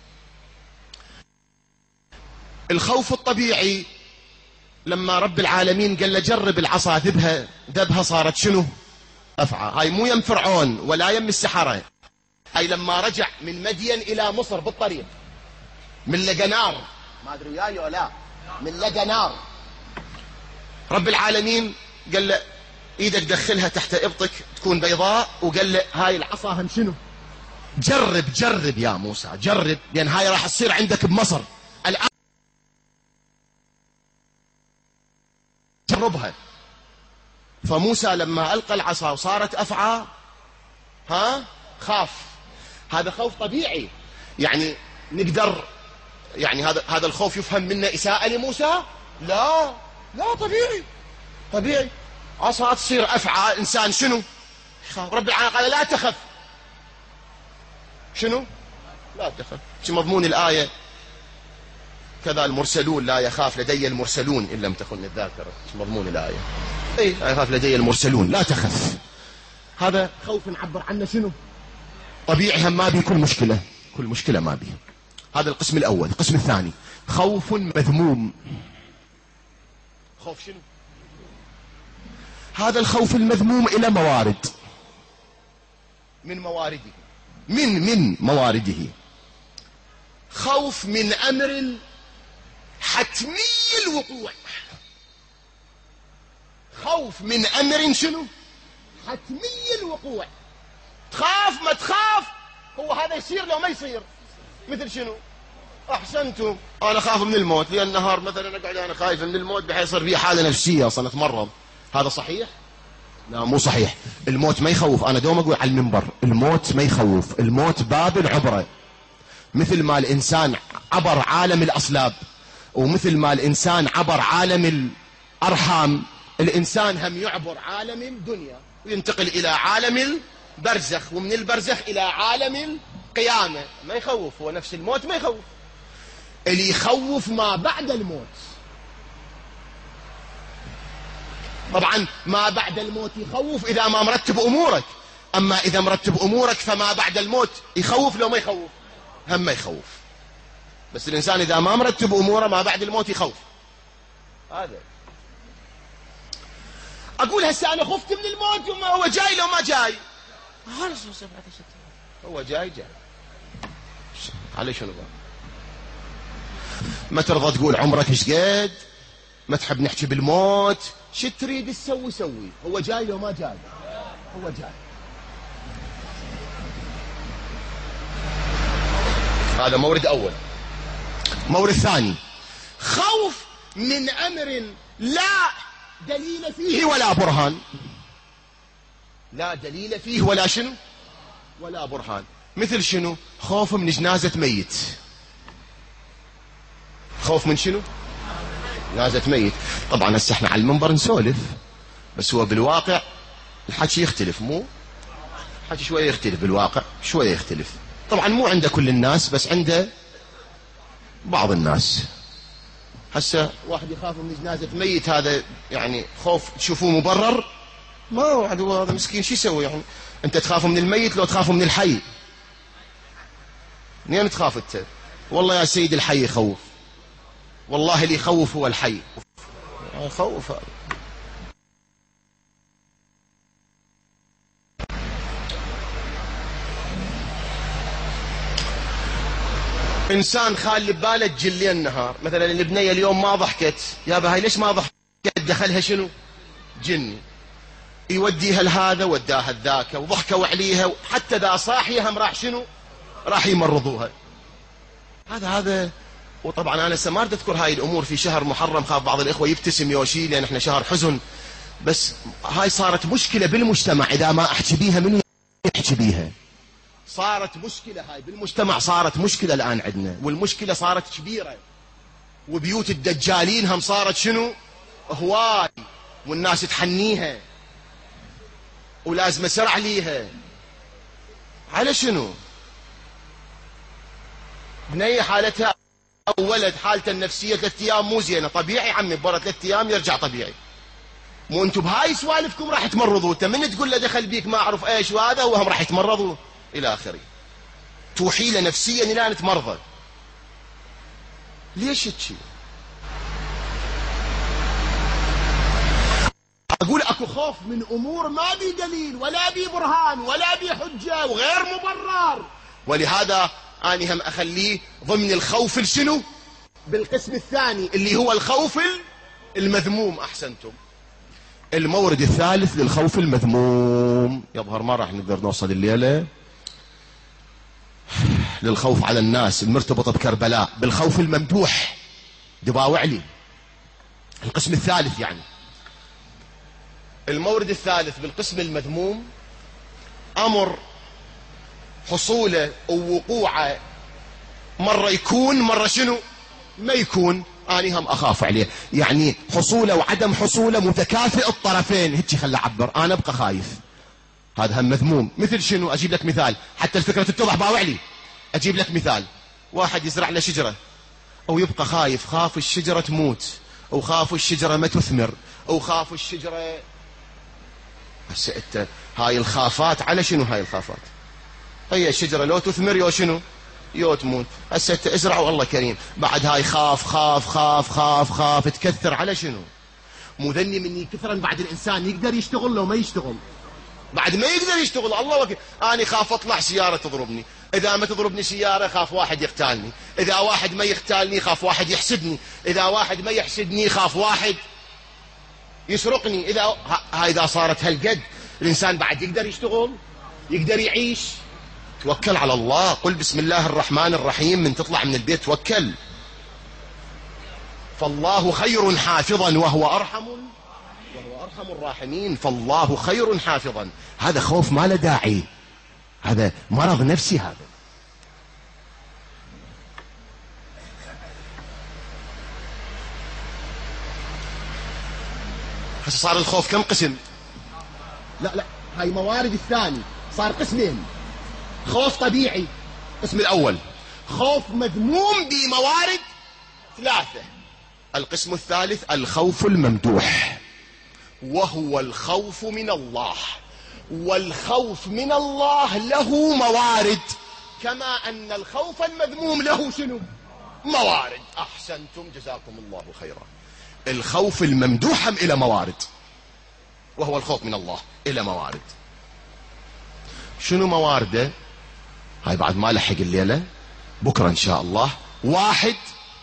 الخوف الطبيعي لما رب العالمين قال له جرب العصا ذبها صارت شنو؟ أفعى. هاي مو يم فرعون ولا يم السحرة، هاي لما رجع من مدين إلى مصر بالطريق من لقى نار، ما أدري وياي ولا لا، من لقى نار رب العالمين قال له ايدك دخلها تحت ابطك تكون بيضاء، وقال له هاي العصا هم شنو؟ جرب يا موسى، جرب، لان هاي راح تصير عندك بمصر الان، جربها. فموسى لما القى العصا وصارت افعى خاف. هذا خوف طبيعي، يعني نقدر يعني هذا الخوف يفهم منه اساءة لموسى؟ لا طبيعي. عصا تصير أفعى، إنسان شنو؟ رب العالمين قال لا تخف. شنو؟ لا تخف. شو مضمون الآية؟ كذا المرسلون لا يخاف لدي المرسلون إن لم تخن الذاكرة، مش مضمون الآية. لا يخاف لدي المرسلون، لا تخف. هذا خوف نعبر عنه شنو؟ طبيعي، هم ما بيه كل مشكلة ما بيه. هذا القسم الأول. القسم الثاني خوف مذموم. خوف شنو؟ هذا الخوف المذموم إلى موارد، من موارده. خوف من أمر حتمي الوقوع. خوف من أمر شنو؟ حتمي الوقوع. تخاف ما تخاف هو هذا يصير لو ما يصير. مثل شنو؟ أحسنتم، أنا خاف من الموت، لأن النهار مثلا أقعد أنا خايف من الموت بحيث يصير بي حالة نفسية أصلا أتمرض. هذا صحيح؟ لا مو صحيح. الموت ما يخوف. أنا دوم أقول على المنبر الموت ما يخوف، الموت باب العبرة. مثل ما الإنسان عبر عالم الأصلاب، ومثل ما الإنسان عبر عالم الأرحام، الإنسان هم يعبر عالم الدنيا وينتقل إلى عالم البرزخ، ومن البرزخ إلى عالم القيامة. ما يخوف، هو نفس الموت ما يخوف. اللي يخوف ما بعد الموت. طبعا ما بعد الموت يخوف إذا ما مرتب أمورك، أما إذا مرتب أمورك فما بعد الموت يخوف لو ما يخوف، هم ما يخوف. بس الإنسان إذا ما مرتب أموره ما بعد الموت يخوف. هذا أقول هسه أنا خفت من الموت وما هو جاي لو ما جاي. هو جاي علي شنو بقى؟ ما ترضى تقول عمرك ايش قد، ما تحب نحكي بالموت، شو تريد تسوي سوي. هو جاي لو ما جاي، هو جاي. هذا مورد أول. مورد ثاني خوف من أمر لا دليل فيه ولا برهان. لا دليل فيه ولا شنو؟ ولا برهان. مثل شنو؟ خوف من جنازة ميت. خوف من شنو؟ جنازة ميت. طبعا هسه احنا على المنبر نسولف، بس هو بالواقع الحكي يختلف. مو الحكي شوية يختلف، بالواقع شوية يختلف. طبعا مو عند كل الناس، بس عند بعض الناس. هسه واحد يخاف من جنازة ميت، هذا يعني خوف تشوفوه مبرر؟ ما هو هذا مسكين شو يسوي يعني؟ انت تخاف من الميت لو تخاف من الحي؟ منين تخاف انت؟ والله يا سيد الحي يخوف، والله اللي يخوف هو الحي. يخوف هذا. إنسان خالي بباله جلين النهار، مثلا البنية اليوم ما ضحكت، يابا هاي ليش ما ضحكت؟ دخلها شنو؟ جني. يوديها لهذا وداها الذاك وضحكوا عليها، حتى ذا صاحية هم راح شنو؟ راح يمرضوها. هذا. وطبعا أنا ما أريد أذكر هاي الأمور في شهر محرم، خاف بعض الإخوة يبتسم يوشي لأن إحنا شهر حزن، بس هاي صارت مشكلة بالمجتمع. إذا ما أحكي بيها من يحكي بيها؟ صارت مشكلة هاي بالمجتمع، صارت مشكلة الآن عندنا، والمشكلة صارت كبيرة، وبيوت الدجالين هم صارت شنو؟ هواي، والناس تحنيها ولازم سرع ليها. على شنو؟ بنية حالتها أو ولد حالته النفسية 3 أيام مو زينة، طبيعي عمي برا 3 أيام يرجع طبيعي. مو انتم بهاي سوالفكم راح تمرضوا. انت من تقول له دخل بيك ما اعرف ايش وهذا، وهم راح يتمرضوا الى اخره. توحي له نفسيا الى ان تمرضى. ليش هيك؟ اقول اكو خوف من امور ما بي دليل ولا بي برهان ولا بي حجه وغير مبرر، ولهذا اني هم اخليه ضمن الخوف الشنو؟ بالقسم الثاني اللي هو الخوف المذموم. احسنتم. المورد الثالث للخوف المذموم، يظهر ما راح نقدر نوصل الليلة للخوف على الناس المرتبطة بكربلاء، بالخوف الممدوح دباوعلي. القسم الثالث يعني المورد الثالث بالقسم المذموم، أمر حصوله ووقوعه مرة يكون مرة شنو؟ ما يكون. أنا هم أخاف عليه، يعني حصوله وعدم حصوله متكافئ الطرفين، هيك خلى أعبر، أنا أبقى خايف. هذا هم مذموم. مثل شنو؟ أجيب لك مثال حتى الفكرة تتضح باوعلي. أجيب لك مثال، واحد يزرع له شجرة أو يبقى خايف، خاف الشجرة تموت، أو خاف الشجرة ما تثمر، أو خاف الشجرة. هسه أنت هاي الخافات على شنو؟ هاي الخافات هي الشجرة لو تثمر يو شنو؟ يو تموت. هسه أنت ازرع والله كريم، بعد هاي خاف خاف خاف خاف خاف تكثر على شنو؟ مو ذني مني كثرا بعد الإنسان يقدر يشتغل لو ما يشتغل، بعد ما يقدر يشتغل الله وكيل. أنا خاف أطلع سيارة تضربني، إذا ما تضربني سيارة خاف واحد يقتالني، إذا واحد ما يقتالني خاف واحد يحسدني، إذا واحد ما يحسدني خاف واحد يسرقني. إذا صارت هالقد الإنسان بعد يقدر يشتغل، يقدر يعيش. توكل على الله، قل بسم الله الرحمن الرحيم من تطلع من البيت، توكل. فالله خير حافظا وهو أرحم الراحمين. فالله خير حافظا. هذا خوف ما له داعي، هذا مرض نفسي. هذا هسه صار الخوف كم قسم؟ لا هاي موارد الثاني صار قسمين. خوف طبيعي القسم الأول، خوف مذموم بموارد ثلاثة. القسم الثالث الخوف الممدوح، وهو الخوف من الله. والخوف من الله له موارد، كما أن الخوف المذموم له شنو؟ موارد. أحسنتم جزاكم الله خيرا. الخوف الممدوح إلى موارد، وهو الخوف من الله إلى موارد. شنو موارده؟ هاي بعد ما لحق الليلة، بكرة إن شاء الله. واحد،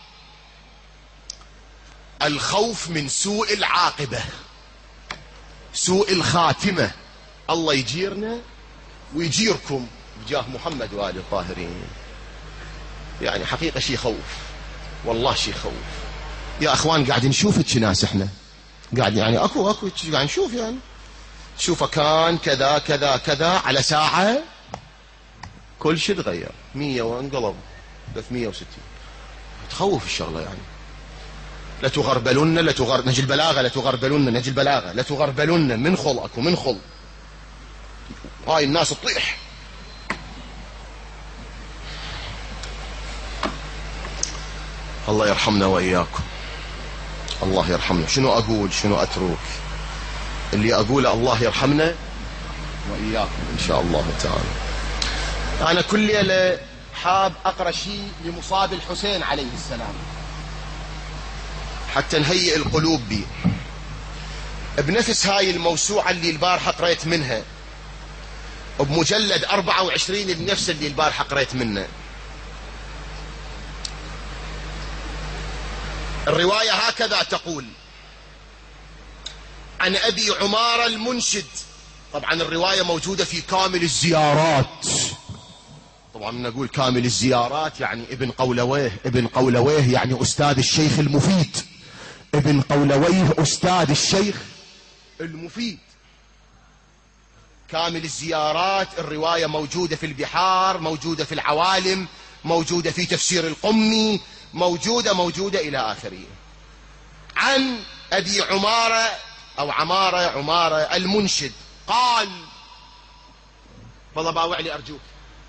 الخوف من سوء العاقبة، سوء الخاتمة. الله يجيرنا ويجيركم بجاه محمد وآل الطاهرين. يعني حقيقة شيء خوف، والله شيء خوف يا أخوان. قاعد نشوف ناس احنا قاعد يعني اكو قاعد نشوف، يعني شوفه كان كذا كذا كذا، على ساعة كل شيء تغير 100 وانقلب 360. تخوف الشغلة يعني. لتغربلن نجي البلاغة، لتغربلن نجي البلاغة، لتغربلن من خل، اكو من خل. هاي الناس تطيح. الله يرحمنا وإياكم، الله يرحمنا. شنو أقول شنو أترك؟ اللي أقوله الله يرحمنا وإياكم إن شاء الله تعالى. أنا كل ليلة حاب أقرأ شيء لمصاب الحسين عليه السلام حتى نهيئ القلوب بي، بنفس هاي الموسوعة اللي البارحة قريت منها، بمجلد 24 بنفس اللي البارحة قريت منه. الرواية هكذا تقول: عن أبي عمارة المنشد. طبعا الرواية موجودة في كامل الزيارات. طبعا نقول كامل الزيارات يعني ابن قولويه، ابن قولويه يعني أستاذ الشيخ المفيد، ابن قولويه أستاذ الشيخ المفيد. كامل الزيارات الرواية موجودة في البحار، موجودة في العوالم، موجودة في تفسير القمي، موجودة إلى آخره. عن أبي عمارة أو عمارة المنشد قال، والله باوع لي أرجوك،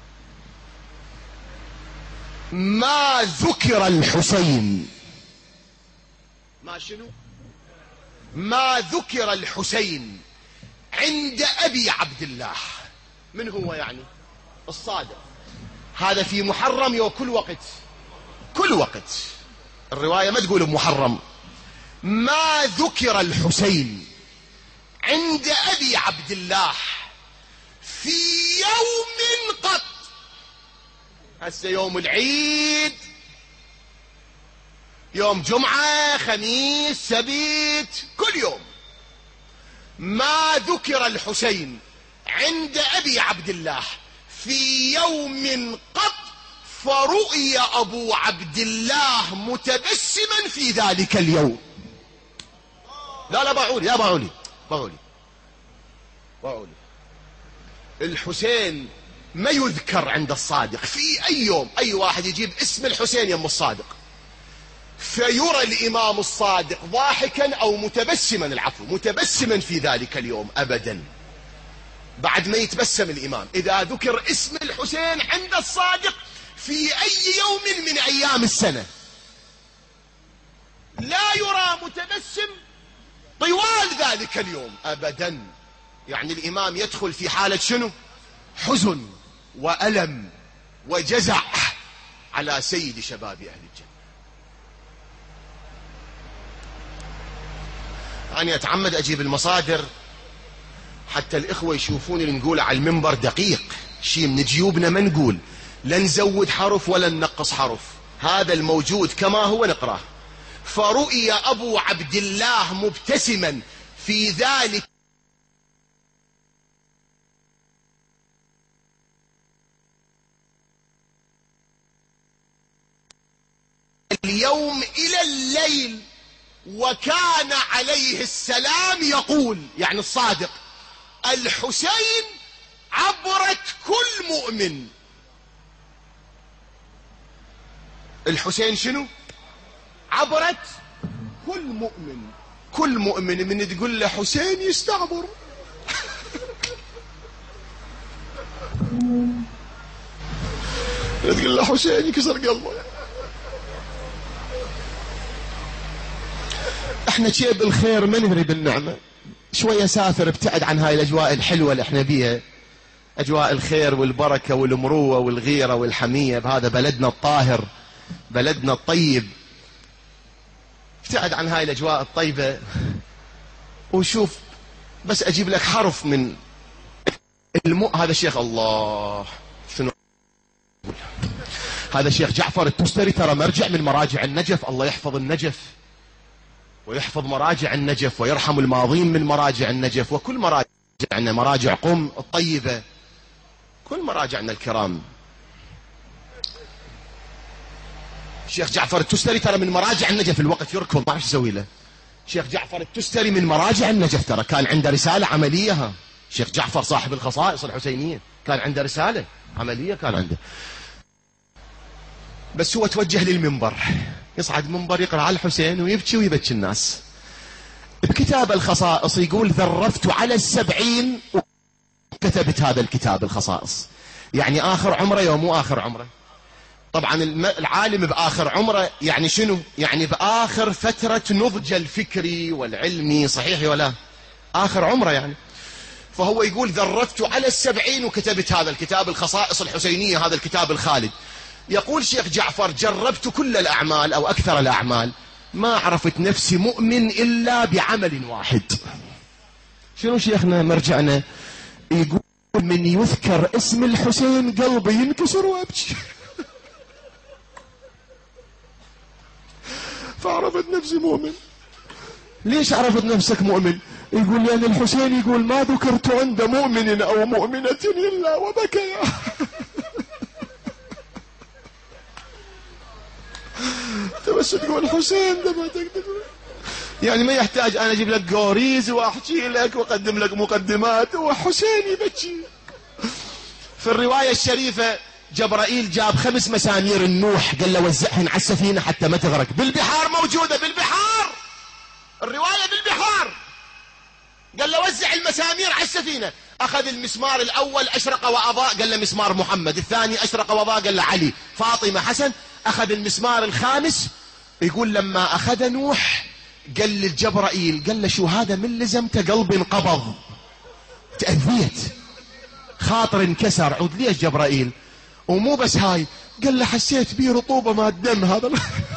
ما ذكر الحسين، ما شنو؟ ما ذكر الحسين عند أبي عبد الله. من هو يعني؟ الصادق. هذا في محرم يو كل وقت، كل وقت. الرواية ما تقول بمحرم. ما ذكر الحسين عند أبي عبد الله في يوم قط. هسه يوم العيد، يوم جمعة، خميس، سبت، كل يوم. ما ذكر الحسين عند أبي عبد الله في يوم قط، فرؤي أبو عبد الله متبسما في ذلك اليوم. لا باعولي الحسين ما يذكر عند الصادق في أي يوم. أي واحد يجيب اسم الحسين يم الصادق فيرى الإمام الصادق ضاحكا أو متبسما، العفو، متبسما في ذلك اليوم أبدا. بعد ما يتبسم الإمام إذا ذكر اسم الحسين عند الصادق في أي يوم من أيام السنة. لا يرى متبسم طوال ذلك اليوم أبدا. يعني الإمام يدخل في حالة شنو؟ حزن وألم وجزع على سيد شباب أهل الجنة. أنا أتعمد أجيب المصادر حتى الإخوة يشوفون اللي نقوله على المنبر دقيق، شيء من جيوبنا ما نقول، لا نزود حرف ولا ننقص حرف، هذا الموجود كما هو نقراه. فرؤي أبو عبد الله مبتسما في ذلك اليوم إلى الليل، وكان عليه السلام يقول، يعني الصادق، الحسين عبرت كل مؤمن. الحسين شنو؟ عبرت كل مؤمن. كل مؤمن من تقول له حسين يستعبر. تقول له حسين يكسر قلبه. احنا شيء بالخير ما نريد النعمة، شوية سافر ابتعد عن هاي الأجواء الحلوة اللي احنا بيها، أجواء الخير والبركة والمروة والغيرة والحمية بهذا بلدنا الطاهر، بلدنا الطيب. ابتعد عن هاي الأجواء الطيبة وشوف، بس أجيب لك حرف من هذا الشيخ، الله شنو هذا الشيخ جعفر التستري، ترى مرجع من مراجع النجف. الله يحفظ النجف ويحفظ مراجع النجف ويرحم الماضين من مراجع النجف، وكل مراجعنا، مراجع قم الطيبة، كل مراجعنا الكرام. الشيخ جعفر التستري ترى من مراجع النجف، الوقت يركض ما اعرف اسوي له. الشيخ جعفر التستري من مراجع النجف، ترى كان عنده رسالة عملية. ها الشيخ جعفر صاحب الخصائص الحسينية كان عنده رسالة عملية، كان عنده، بس هو توجه للمنبر، يصعد منبر يقرأ على الحسين ويبكي ويبكي الناس. بكتاب الخصائص يقول ذرفت على 70 وكتبت هذا الكتاب الخصائص. يعني آخر عمره يوم مو آخر عمره. طبعا العالم بآخر عمره يعني شنو؟ يعني بآخر فترة نضج الفكري والعلمي، صحيح ولا؟ آخر عمره يعني. فهو يقول ذرفت على 70 وكتبت هذا الكتاب الخصائص الحسينية، هذا الكتاب الخالد. يقول شيخ جعفر جربت كل الأعمال أو أكثر الأعمال، ما عرفت نفسي مؤمن إلا بعمل واحد. شنو شيخنا مرجعنا؟ يقول من يذكر اسم الحسين قلبي ينكسر وأبكي. فعرفت نفسي مؤمن. ليش عرفت نفسك مؤمن؟ يقول لأن الحسين يقول ما ذكرت عند مؤمن أو مؤمنة إلا وبكى. بس تقول حسين ده ما تقدر، يعني ما يحتاج أنا أجيب لك قوريز وأحكي لك وأقدم لك مقدمات، وحسين يبكي. في الرواية الشريفة جبرائيل جاب 5 مسامير النوح، قال له وزعهن على السفينة حتى ما تغرق. بالبحار موجودة، بالبحار، الرواية بالبحار. قال له وزع المسامير على السفينة. أخذ المسمار الأول أشرق وأضاء، قال له مسمار محمد. الثاني أشرق وأضاء، قال له علي، فاطمة، حسن. أخذ المسمار الخامس، يقول لما أخذ نوح قال للجبرائيل، قال له شو هذا؟ من لزمته قلبي انقبض، تأذيت، خاطر انكسر. عود ليش جبرائيل؟ ومو بس هاي، قال له حسيت بيه رطوبة ما الدم هذا.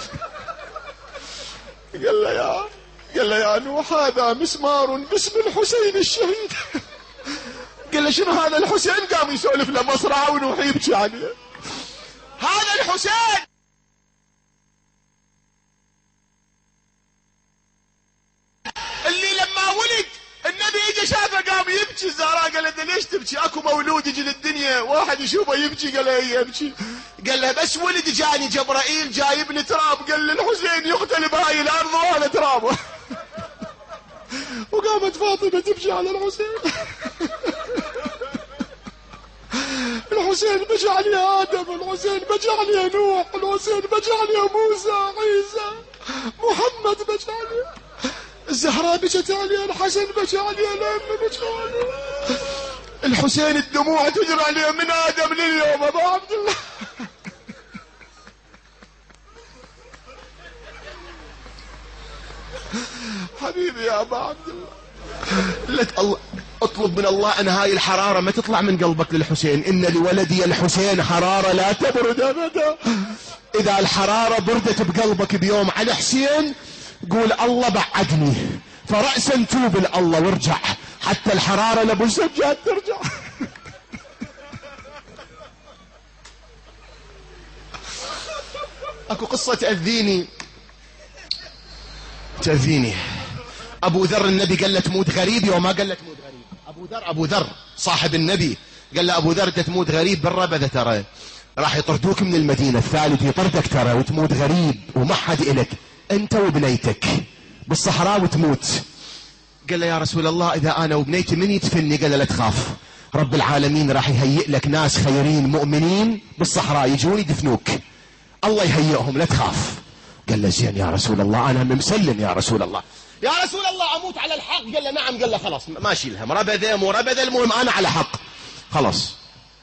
قال له يا نوح هذا مسمار باسم الحسين الشهيد. قال له شنو هذا الحسين؟ قام يسولف له مصرعة ونوح يبكي عليه. هذا الحسين اللي لما ولد النبي اجى شافه قام يبكي. الزهراء قال له ليش تبكي؟ اكو مولود يجي للدنيا واحد يشوفه يبكي؟ قال له يبكي. قال له بس ولد جاني جبرائيل جايبني تراب، قال لي الحسين يقتل بهاي الارض وهذا ترابه. وقامت فاطمه تبكي على الحسين. الحسين بكى عليه آدم، الحسين بكى عليه نوح، الحسين بكى عليه موسى، عيسى، محمد بكى عليه، الزهراء بكت عليه، الحسن بكى عليه، الأم بكى عليه. الحسين الدموع تجري عليه من آدم لليوم. أبا عبد الله حبيبي يا أبا عبد الله، اطلب من أن هاي الحرارة ما تطلع من قلبك للحسين. إن لولدي الحسين حرارة لا تبرد أبدا. إذا الحرارة بردت بقلبك بيوم على حسين قول الله بعدني، فرأسا توب لله وارجع حتى الحرارة لأبو السجاد ترجع. اكو قصة تأذيني. ابو ذر النبي قال له تموت غريب يوم ما قال له تموت غريب. ابو ذر صاحب النبي قال له ابو ذر انت تموت غريب بالربذة ترى، راح يطردوك من المدينة، الثالث يطردك ترى وتموت غريب وما حد إلك، انت وبنيتك بالصحراء وتموت. قال له يا رسول الله اذا انا وبنيتي من يدفني؟ قال له لا تخاف، رب العالمين راح يهيئ لك ناس خيرين مؤمنين بالصحراء يجون يدفنوك، الله يهيئهم لا تخاف. قال له زين يا رسول الله انا مسلم يا رسول الله. يا رسول الله اموت على الحق؟ قال له نعم. قال له خلاص ما اشيلها، ربذه مو ربذه، المهم انا على حق خلاص.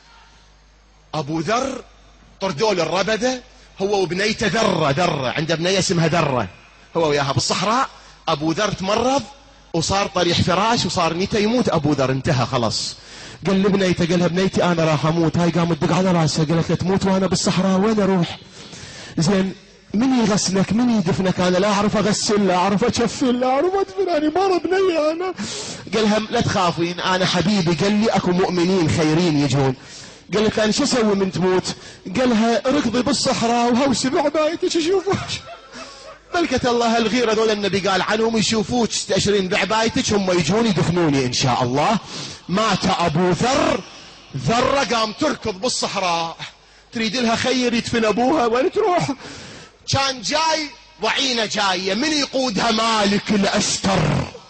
ابو ذر طردوا له الربذه هو وبنيته ذره، عنده بنيه اسمها ذره هو وياها بالصحراء. ابو ذر تمرض وصار طريح فراش وصار نيته يموت. ابو ذر انتهى خلاص. قال لبنيته، قال لها بنيتي انا راح اموت. هاي قامت تدق على راسها قالت له تموت وانا بالصحراء وين اروح؟ زين من يغسلك من يدفنك؟ انا لا اعرف اغسل لا اعرف اشفل لا اعرف ادفن، انا ما بنيه انا. قالها لا تخافين انا حبيبي قال لي اكو مؤمنين خيرين يجون. قالت انا شو اسوي من تموت؟ قالها ركضي بالصحراء وهوسي بعبايتك يشوفوك. ملكة الله الغيرة ذول النبي قال عنهم يشوفوك تستأشرين بعبايتك، هم يجون يدفنوني ان شاء الله. مات ابو ذرة قام تركض بالصحراء تريد لها خير يدفن ابوها، وين تروح؟ كان جاي ضعينة جاية، من يقودها؟ مالك الأشتر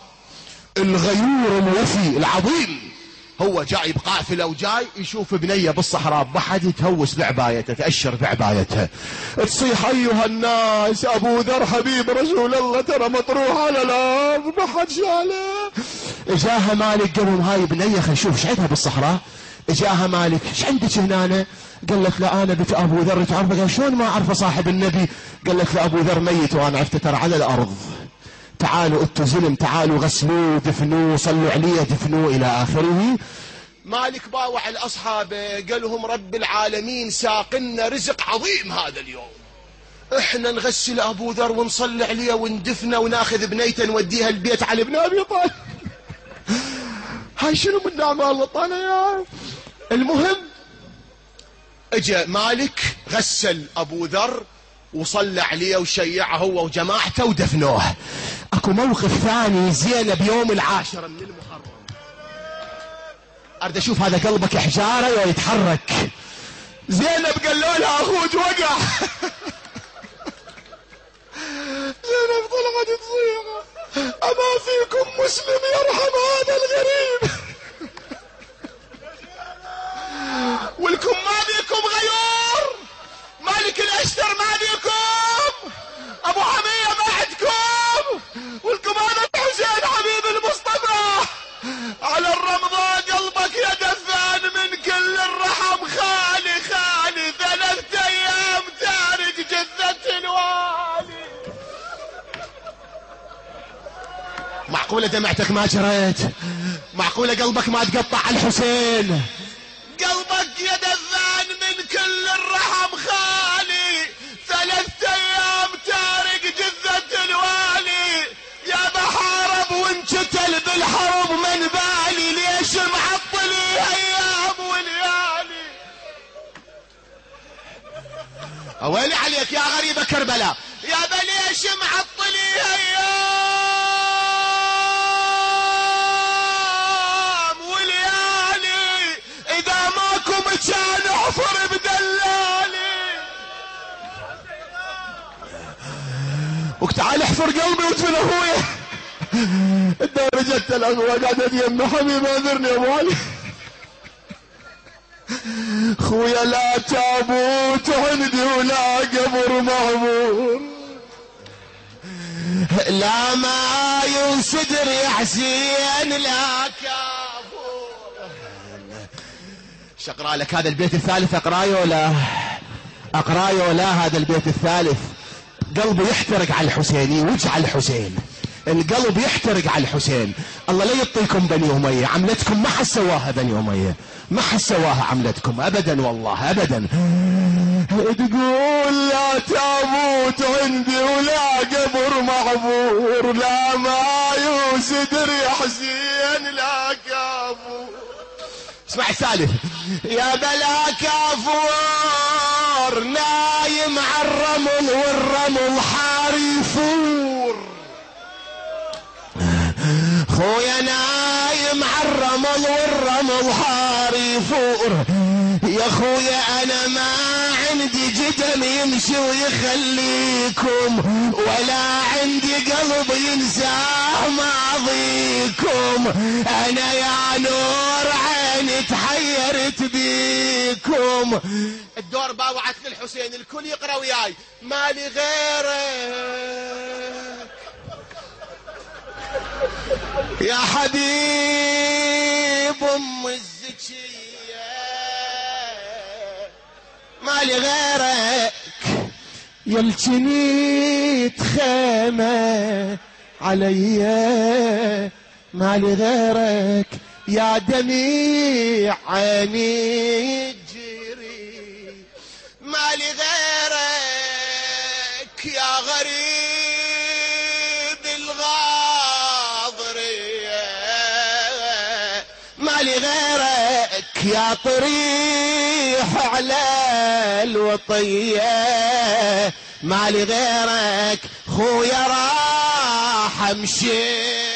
الغيور الوفي العظيم، هو جاي بقافلة وجاي يشوف بنية بالصحراء بحد يتهوس بعبايته تأشر بعبايته، تصيح أيها الناس أبو ذر حبيب رسول الله ترى مطروح على الأرض ما حد شاله. اجاها مالك قالهم هاي بنية خل نشوف شعدها بالصحراء. اجاها مالك ايش عندك هنا؟ قالت لا انا بنت ابو ذر تعرفه. قال شلون ما اعرفه صاحب النبي؟ قالت له ابو ذر ميت وانا عرفته ترى على الارض، تعالوا انتوا زلم تعالوا غسلوه دفنوه صلوا عليه دفنوه الى اخره. مالك باوع الاصحاب قال لهم رب العالمين ساقنا رزق عظيم هذا اليوم، احنا نغسل ابو ذر ونصلي عليه وندفنه وناخذ بنيته نوديها البيت على ابن ابي طالب. هاي شنو من نعمة الله طالع يا. المهم اجا مالك غسل ابو ذر وصلى عليه وشيعه هو وجماعته ودفنوه. اكو موقف ثاني زينب يوم 10 من المحرم، اريد اشوف هذا قلبك حجاره ولا يتحرك. زينب قالوا لها اخوك وقع. زينب طلعت تصيح اما فيكم مسلم يرحم هذا الغريب، ولكم ما بيكم غيور، مالك الاشتر ما بيكم، ابو حمية ما عندكم، ولكم هذا الحسين حبيب المصطفى على الرمضان قلبك يا دفان من كل الرحم خالي 3 ايام تارك جثة الوالي. معقولة دمعتك ما جريت؟ معقولة قلبك ما تقطع على الحسين؟ قلبك يا دفان من كل الرحم خالي 3 ايام تارك جثة الوالي. يا بحارب وانشتل بالحرب من بالي ليش معطلي ايام وليالي. اويلي عليك يا غريبة كربلاء يا بليش معطلي ايام وليالي، اذا ماكم كان احفر بدلالي. وتعال احفر قلبي وادفن اخويا. الدار جت الاخوة قاعدة يم حبيبي انذرني يا ابو علي. خويا لا تابوت عندي ولا قبر معمور، لا ما ينصدر يا حسين لا كافور. اقرا لك هذا البيت الثالث اقرايه ولا هذا البيت الثالث قلبه يحترق على الحسيني وجه على الحسين. القلب يحترق على الحسين. الله لا يعطيكم بني أمية، عملتكم ما حد سواها بني أمية، ما حد سواها عملتكم أبدا والله أبدا. تقول لا تموت عندي ولا قبر معبور، لا ما يوسدر يا حسين لا كافور. اسمع الثالث. يا بلا كافور نايم على الرمل والرمل حاري فور، خويا نايم على الرمل والرمل حاري فور. يا خويا انا ما عندي جدم يمشي ويخليكم، ولا عندي قلب ينساه ماضيكم. انا يا نور عيني تحيرت بيكم. الدور باوعت للحسين، الكل يقرا وياي. مالي غيرك يا حبيب ام الزكية، مالي غيرك يلجنيت خيمة عليا، مالي غيرك يا دميع عيني جري، مالي غيرك يا غريب الغاضرية، مالي غيرك يا طريح على الوطية، مالي غيرك خويا راح امشي